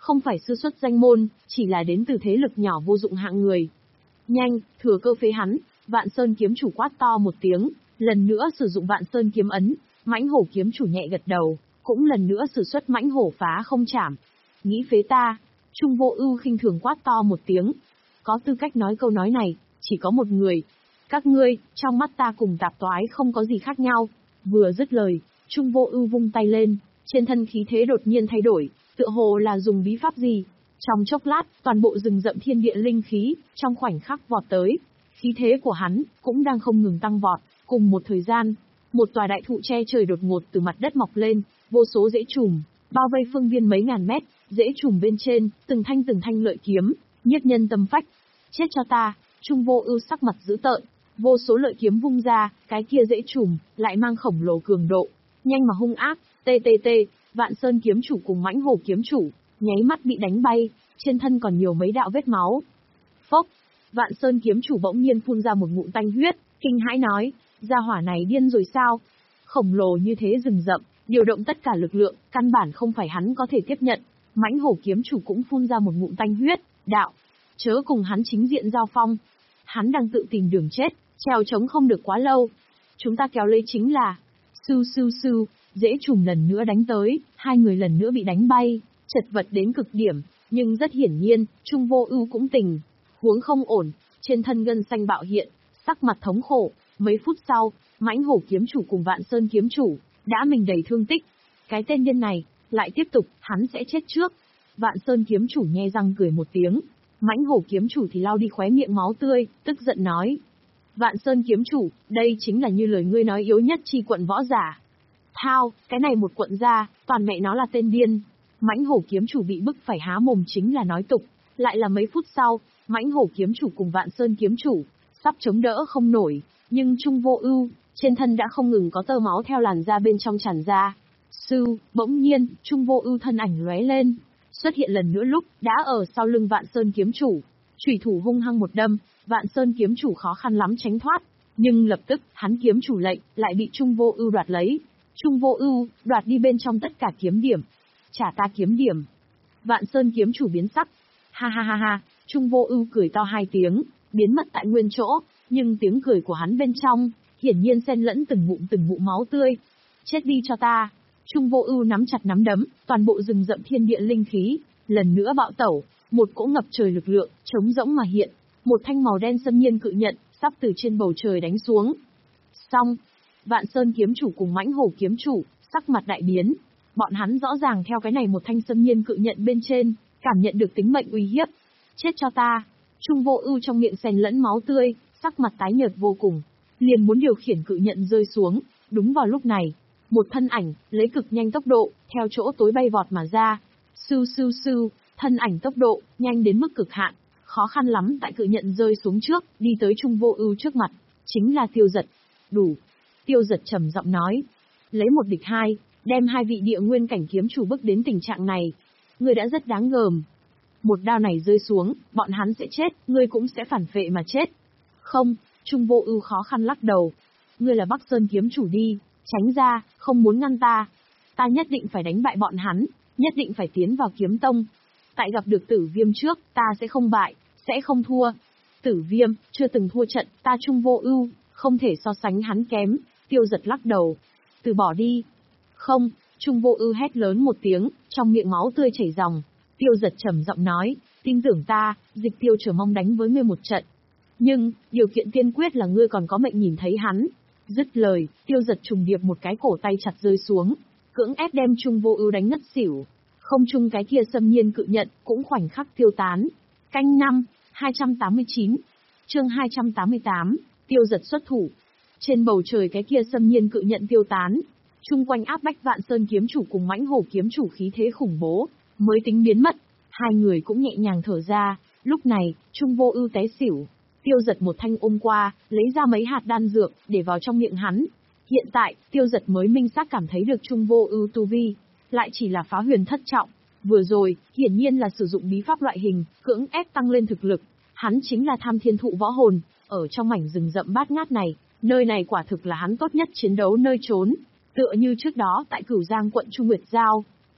Không phải sư xuất danh môn, chỉ là đến từ thế lực nhỏ vô dụng hạng người. Nhanh, thừa cơ phế hắn, Vạn Sơn kiếm chủ quát to một tiếng, lần nữa sử dụng Vạn Sơn kiếm ấn, Mãnh Hổ kiếm chủ nhẹ gật đầu, cũng lần nữa sử xuất Mãnh Hổ phá không chảm. Nghĩ phế ta, Trung Vô Ưu khinh thường quát to một tiếng. Có tư cách nói câu nói này, chỉ có một người. Các ngươi, trong mắt ta cùng tạp toái không có gì khác nhau. Vừa dứt lời, Trung Vô Ưu vung tay lên, trên thân khí thế đột nhiên thay đổi, tựa hồ là dùng bí pháp gì. Trong chốc lát, toàn bộ rừng rậm thiên địa linh khí, trong khoảnh khắc vọt tới. Khí thế của hắn, cũng đang không ngừng tăng vọt, cùng một thời gian. Một tòa đại thụ che trời đột ngột từ mặt đất mọc lên, vô số rễ trùm, bao vây phương viên mấy ngàn mét, rễ trùm bên trên, từng thanh từng thanh lợi kiếm, nhiếp nhân tâm phách. Chết cho ta, Trung Vô Ưu sắc mặt dữ tợn, vô số lợi kiếm vung ra, cái kia rễ trùm, lại mang khổng lồ cường độ, nhanh mà hung ác, tê tê tê, Vạn Sơn kiếm chủ cùng Mãnh Hổ kiếm chủ, nháy mắt bị đánh bay, trên thân còn nhiều mấy đạo vết máu. Phốc, Vạn Sơn kiếm chủ bỗng nhiên phun ra một ngụm tanh huyết, kinh hãi nói, gia hỏa này điên rồi sao? Khổng lồ như thế rừng rậm, điều động tất cả lực lượng, căn bản không phải hắn có thể tiếp nhận. Mãnh Hổ kiếm chủ cũng phun ra một ngụm tanh huyết, đạo, chớ cùng hắn chính diện giao phong. Hắn đang tự tìm đường chết, trèo trống không được quá lâu. Chúng ta kéo lấy chính là, sưu sưu sưu, dễ trùm lần nữa đánh tới, hai người lần nữa bị đánh bay, chật vật đến cực điểm, nhưng rất hiển nhiên, Trung Vô Ưu cũng tình huống không ổn, trên thân gân xanh bạo hiện, sắc mặt thống khổ. Mấy phút sau, Mãnh Hổ kiếm chủ cùng Vạn Sơn kiếm chủ đã mình đầy thương tích. Cái tên điên này lại tiếp tục, hắn sẽ chết trước. Vạn Sơn kiếm chủ nhe răng cười một tiếng, Mãnh Hổ kiếm chủ thì lau đi khóe miệng máu tươi, tức giận nói: Vạn Sơn kiếm chủ, đây chính là như lời ngươi nói yếu nhất chi quận võ giả. Thao, cái này một quận ra, toàn mẹ nó là tên điên. Mãnh Hổ kiếm chủ bị bức phải há mồm chính là nói tục. Lại là mấy phút sau, Mãnh Hổ kiếm chủ cùng Vạn Sơn kiếm chủ sắp chống đỡ không nổi, nhưng Trung Vô Ưu trên thân đã không ngừng có tơ máu theo làn da bên trong tràn ra. Sư, bỗng nhiên, Trung Vô Ưu thân ảnh lóe lên, xuất hiện lần nữa lúc đã ở sau lưng Vạn Sơn kiếm chủ, chủy thủ hung hăng một đâm, Vạn Sơn kiếm chủ khó khăn lắm tránh thoát, nhưng lập tức, hắn kiếm chủ lệnh lại bị Trung Vô Ưu đoạt lấy. Trung Vô Ưu đoạt đi bên trong tất cả kiếm điểm. Trả ta kiếm điểm. Vạn Sơn kiếm chủ biến sắc. Ha ha ha ha, Trung Vô Ưu cười to hai tiếng, biến mất tại nguyên chỗ, nhưng tiếng cười của hắn bên trong, hiển nhiên xen lẫn từng ngụm từng ngụm máu tươi. Chết đi cho ta. Trung Vô Ưu nắm chặt nắm đấm, toàn bộ rừng rậm thiên địa linh khí, lần nữa bạo tẩu, một cỗ ngập trời lực lượng, trống rỗng mà hiện, một thanh màu đen xâm nhiên cự nhận, sắp từ trên bầu trời đánh xuống. Xong, Vạn Sơn kiếm chủ cùng Mãnh Hổ kiếm chủ, sắc mặt đại biến, bọn hắn rõ ràng theo cái này một thanh xâm nhiên cự nhận bên trên, cảm nhận được tính mệnh uy hiếp. Chết cho ta. Trung Vô Ưu trong miệng xen lẫn máu tươi, sắc mặt tái nhợt vô cùng, liền muốn điều khiển cự nhận rơi xuống, đúng vào lúc này, một thân ảnh, lấy cực nhanh tốc độ, theo chỗ tối bay vọt mà ra. Sưu sưu sưu, thân ảnh tốc độ, nhanh đến mức cực hạn, khó khăn lắm tại cự nhận rơi xuống trước, đi tới Trung Vô Ưu trước mặt, chính là Tiêu Dật. Đủ. Tiêu Dật trầm giọng nói, lấy một địch hai, đem hai vị địa nguyên cảnh kiếm chủ bức đến tình trạng này, ngươi đã rất đáng gờm. Một đao này rơi xuống, bọn hắn sẽ chết, ngươi cũng sẽ phản phệ mà chết. Không, Trung Vô Ưu khó khăn lắc đầu. Ngươi là Bắc Sơn kiếm chủ đi, tránh ra, không muốn ngăn ta. Ta nhất định phải đánh bại bọn hắn, nhất định phải tiến vào kiếm tông. Tại gặp được Tử Viêm trước, ta sẽ không bại, sẽ không thua. Tử Viêm, chưa từng thua trận, ta Trung Vô Ưu, không thể so sánh hắn kém. Tiêu Dật lắc đầu. Từ bỏ đi. Không, Trung Vô Ưu hét lớn một tiếng, trong miệng máu tươi chảy ròng. Tiêu Dật trầm giọng nói, tin tưởng ta, Dịch Tiêu chờ mong đánh với ngươi một trận. Nhưng, điều kiện tiên quyết là ngươi còn có mệnh nhìn thấy hắn. Dứt lời, Tiêu Dật trùng điệp một cái cổ tay chặt rơi xuống, cưỡng ép đem Trung Vô Ưu đánh ngất xỉu. Không trung cái kia xâm nhiên cự nhận, cũng khoảnh khắc tiêu tán. Canh năm, hai trăm tám mươi chín. Chương hai trăm tám mươi tám, Tiêu Dật xuất thủ. Trên bầu trời cái kia xâm nhiên cự nhận tiêu tán, chung quanh áp bách Vạn Sơn kiếm chủ cùng Mãnh Hổ kiếm chủ khí thế khủng bố, mới tính biến mất. Hai người cũng nhẹ nhàng thở ra, lúc này, Trung Vô Ưu té xỉu. Tiêu Dật một thanh ôm qua, lấy ra mấy hạt đan dược, để vào trong miệng hắn. Hiện tại, Tiêu Dật mới minh xác cảm thấy được Trung Vô Ưu tu vi, lại chỉ là phá huyền thất trọng. Vừa rồi, hiển nhiên là sử dụng bí pháp loại hình, cưỡng ép tăng lên thực lực. Hắn chính là Tham Thiên Thụ võ hồn, ở trong mảnh rừng rậm bát ngát này, nơi này quả thực là hắn tốt nhất chiến đấu nơi trốn. Tựa như trước đó tại Cửu Giang quận Trung Nguyệt Giao,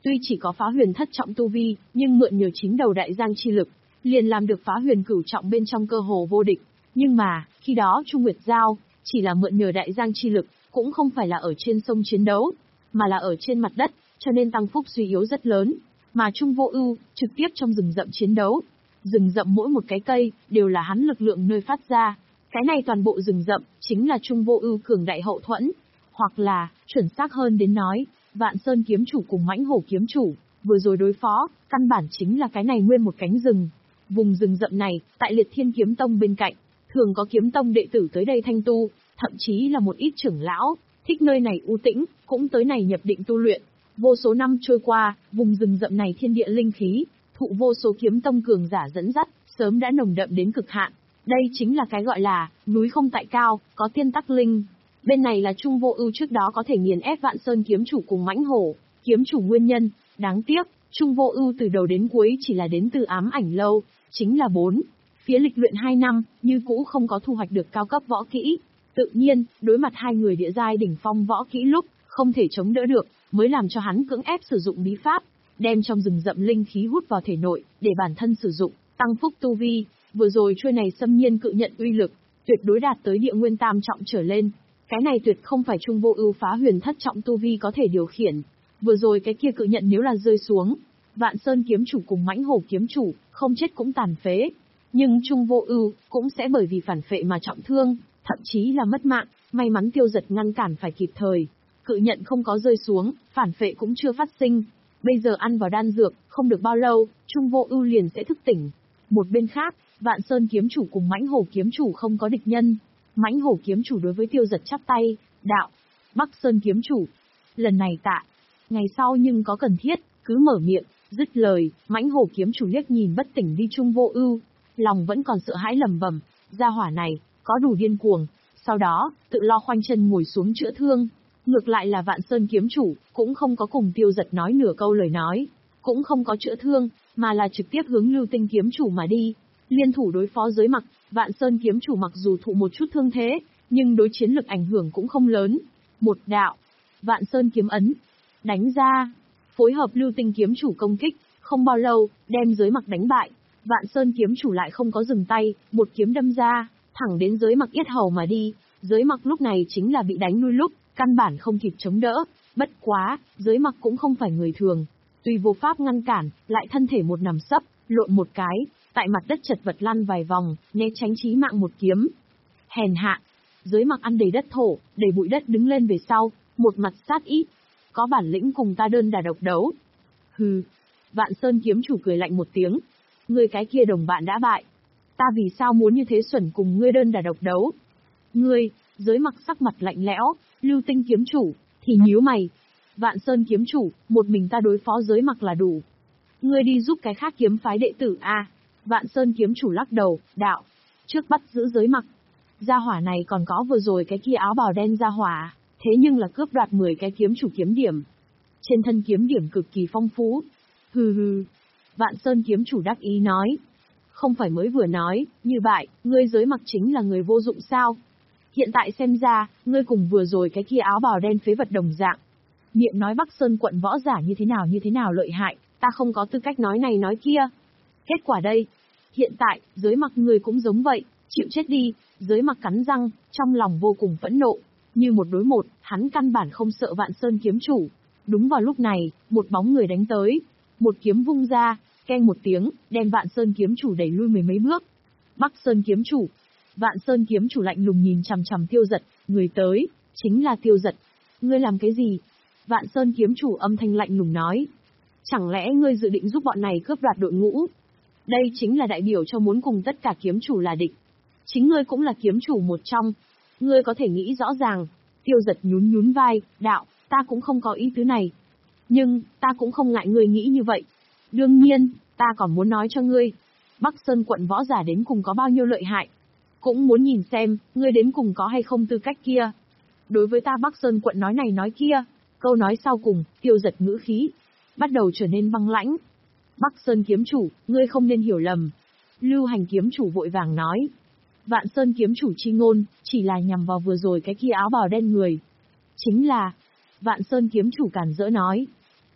Tuy chỉ có phá huyền thất trọng tu vi, nhưng mượn nhờ chính đầu đại giang chi lực, liền làm được phá huyền cửu trọng bên trong cơ hồ vô địch. Nhưng mà, khi đó Trung Nguyệt Giao, chỉ là mượn nhờ đại giang chi lực, cũng không phải là ở trên sông chiến đấu, mà là ở trên mặt đất, cho nên tăng phúc suy yếu rất lớn. Mà Trung Vô Ưu, trực tiếp trong rừng rậm chiến đấu. Rừng rậm mỗi một cái cây, đều là hắn lực lượng nơi phát ra. Cái này toàn bộ rừng rậm, chính là Trung Vô Ưu cường đại hậu thuẫn. Hoặc là, chuẩn xác hơn đến nói, Vạn Sơn kiếm chủ cùng Mãnh Hổ kiếm chủ, vừa rồi đối phó, căn bản chính là cái này nguyên một cánh rừng. Vùng rừng rậm này, tại Liệt Thiên Kiếm Tông bên cạnh, thường có kiếm tông đệ tử tới đây thanh tu, thậm chí là một ít trưởng lão, thích nơi này u tĩnh, cũng tới này nhập định tu luyện. Vô số năm trôi qua, vùng rừng rậm này thiên địa linh khí, thụ vô số kiếm tông cường giả dẫn dắt, sớm đã nồng đậm đến cực hạn. Đây chính là cái gọi là, núi không tại cao, có tiên tắc linh. Bên này là Trung Vô Ưu trước đó có thể nghiền ép Vạn Sơn kiếm chủ cùng Mãnh Hổ kiếm chủ nguyên nhân, đáng tiếc, Trung Vô Ưu từ đầu đến cuối chỉ là đến từ Ám Ảnh lâu, chính là bốn phía lịch luyện hai năm, như cũ không có thu hoạch được cao cấp võ kỹ. Tự nhiên, đối mặt hai người địa giai đỉnh phong võ kỹ lúc, không thể chống đỡ được, mới làm cho hắn cưỡng ép sử dụng bí pháp, đem trong rừng rậm linh khí hút vào thể nội, để bản thân sử dụng, tăng phúc tu vi. Vừa rồi chuôi này xâm nhiên cự nhận uy lực, tuyệt đối đạt tới địa nguyên tam trọng trở lên. Cái này tuyệt không phải Trung Vô Ưu phá huyền thất trọng tu vi có thể điều khiển. Vừa rồi cái kia cự nhận nếu là rơi xuống, Vạn Sơn kiếm chủ cùng Mãnh Hổ kiếm chủ, không chết cũng tàn phế. Nhưng Trung Vô Ưu cũng sẽ bởi vì phản phệ mà trọng thương, thậm chí là mất mạng, may mắn Tiêu Giật ngăn cản phải kịp thời. Cự nhận không có rơi xuống, phản phệ cũng chưa phát sinh. Bây giờ ăn vào đan dược, không được bao lâu, Trung Vô Ưu liền sẽ thức tỉnh. Một bên khác, Vạn Sơn kiếm chủ cùng Mãnh Hổ kiếm chủ không có địch nhân. Mãnh Hổ kiếm chủ đối với Tiêu Giật chắp tay, đạo: "Bắc Sơn kiếm chủ, lần này tạ. Ngày sau nhưng có cần thiết, cứ mở miệng." Dứt lời, Mãnh Hổ kiếm chủ liếc nhìn bất tỉnh đi Trung Vô Ưu, lòng vẫn còn sợ hãi lẩm bẩm, gia hỏa này có đủ điên cuồng. Sau đó, tự lo khoanh chân ngồi xuống chữa thương. Ngược lại là Vạn Sơn kiếm chủ, cũng không có cùng Tiêu Giật nói nửa câu lời nói, cũng không có chữa thương, mà là trực tiếp hướng Lưu Tinh kiếm chủ mà đi, liên thủ đối phó Giới Mặc. Vạn Sơn kiếm chủ mặc dù thụ một chút thương thế, nhưng đối chiến lực ảnh hưởng cũng không lớn. Một đạo, Vạn Sơn kiếm ấn, đánh ra, phối hợp Lưu Tinh kiếm chủ công kích, không bao lâu, đem Giới Mặc đánh bại. Vạn Sơn kiếm chủ lại không có dừng tay, một kiếm đâm ra, thẳng đến Giới Mặc yết hầu mà đi. Giới Mặc lúc này chính là bị đánh lui lúc, căn bản không kịp chống đỡ. Bất quá, Giới Mặc cũng không phải người thường, tuy vô pháp ngăn cản, lại thân thể một nằm sấp, lộn một cái, tại mặt đất chật vật lăn vài vòng, né tránh chí mạng một kiếm. Hèn hạ, Giới Mặc ăn đầy đất thổ, đầy bụi đất đứng lên về sau, một mặt sát ý, có bản lĩnh cùng ta đơn đả độc đấu. Hừ, Vạn Sơn kiếm chủ cười lạnh một tiếng, ngươi cái kia đồng bạn đã bại, ta vì sao muốn như thế xuẩn cùng ngươi đơn đả độc đấu? Ngươi, Giới Mặc sắc mặt lạnh lẽo, Lưu Tinh kiếm chủ, thì nhíu mày. Vạn Sơn kiếm chủ, một mình ta đối phó Giới Mặc là đủ. Ngươi đi giúp cái khác kiếm phái đệ tử a. Vạn Sơn kiếm chủ lắc đầu, đạo, trước bắt giữ Giới Mặc. Gia hỏa này còn có vừa rồi cái kia áo bào đen gia hỏa, thế nhưng là cướp đoạt mười cái kiếm chủ kiếm điểm. Trên thân kiếm điểm cực kỳ phong phú. Hừ hừ. Vạn Sơn kiếm chủ đắc ý nói. Không phải mới vừa nói, như vậy, ngươi Giới Mặc chính là người vô dụng sao? Hiện tại xem ra, ngươi cùng vừa rồi cái kia áo bào đen phế vật đồng dạng. Miệng nói Bắc Sơn quận võ giả như thế nào như thế nào lợi hại, ta không có tư cách nói này nói kia. Kết quả đây, hiện tại, Giới Mặc ngươi cũng giống vậy, chịu chết đi. Giới Mặc cắn răng, trong lòng vô cùng phẫn nộ. Như một đối một, hắn căn bản không sợ Vạn Sơn kiếm chủ. Đúng vào lúc này, một bóng người đánh tới. Một kiếm vung ra, keng một tiếng, đem Vạn Sơn kiếm chủ đẩy lui mười mấy bước. Bắc Sơn kiếm chủ. Vạn Sơn kiếm chủ lạnh lùng nhìn chằm chằm Tiêu Giật, người tới, chính là Tiêu Giật. Ngươi làm cái gì? Vạn Sơn kiếm chủ âm thanh lạnh lùng nói. Chẳng lẽ ngươi dự định giúp bọn này cướp đoạt đội ngũ? Đây chính là đại biểu cho muốn cùng tất cả kiếm chủ là địch. Chính ngươi cũng là kiếm chủ một trong. Ngươi có thể nghĩ rõ ràng. Tiêu Giật nhún nhún vai, đạo, ta cũng không có ý tứ này. Nhưng, ta cũng không ngại ngươi nghĩ như vậy. Đương nhiên, ta còn muốn nói cho ngươi. Bắc Sơn quận võ giả đến cùng có bao nhiêu lợi hại. Cũng muốn nhìn xem, ngươi đến cùng có hay không tư cách kia. Đối với ta Bắc Sơn quận nói này nói kia, câu nói sau cùng, Tiêu Giật ngữ khí, bắt đầu trở nên băng lãnh. Bắc Sơn kiếm chủ, ngươi không nên hiểu lầm. Lưu Hành kiếm chủ vội vàng nói. Vạn Sơn kiếm chủ chi ngôn, chỉ là nhằm vào vừa rồi cái kia áo bào đen người. Chính là, Vạn Sơn kiếm chủ cản rỡ nói.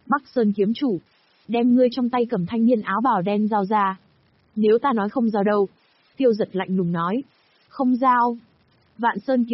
Bắc Sơn kiếm chủ, đem ngươi trong tay cầm thanh niên áo bào đen giao ra. Nếu ta nói không giao đâu. Tiêu Giật lạnh lùng nói. Không giao. Vạn Sơn kiếm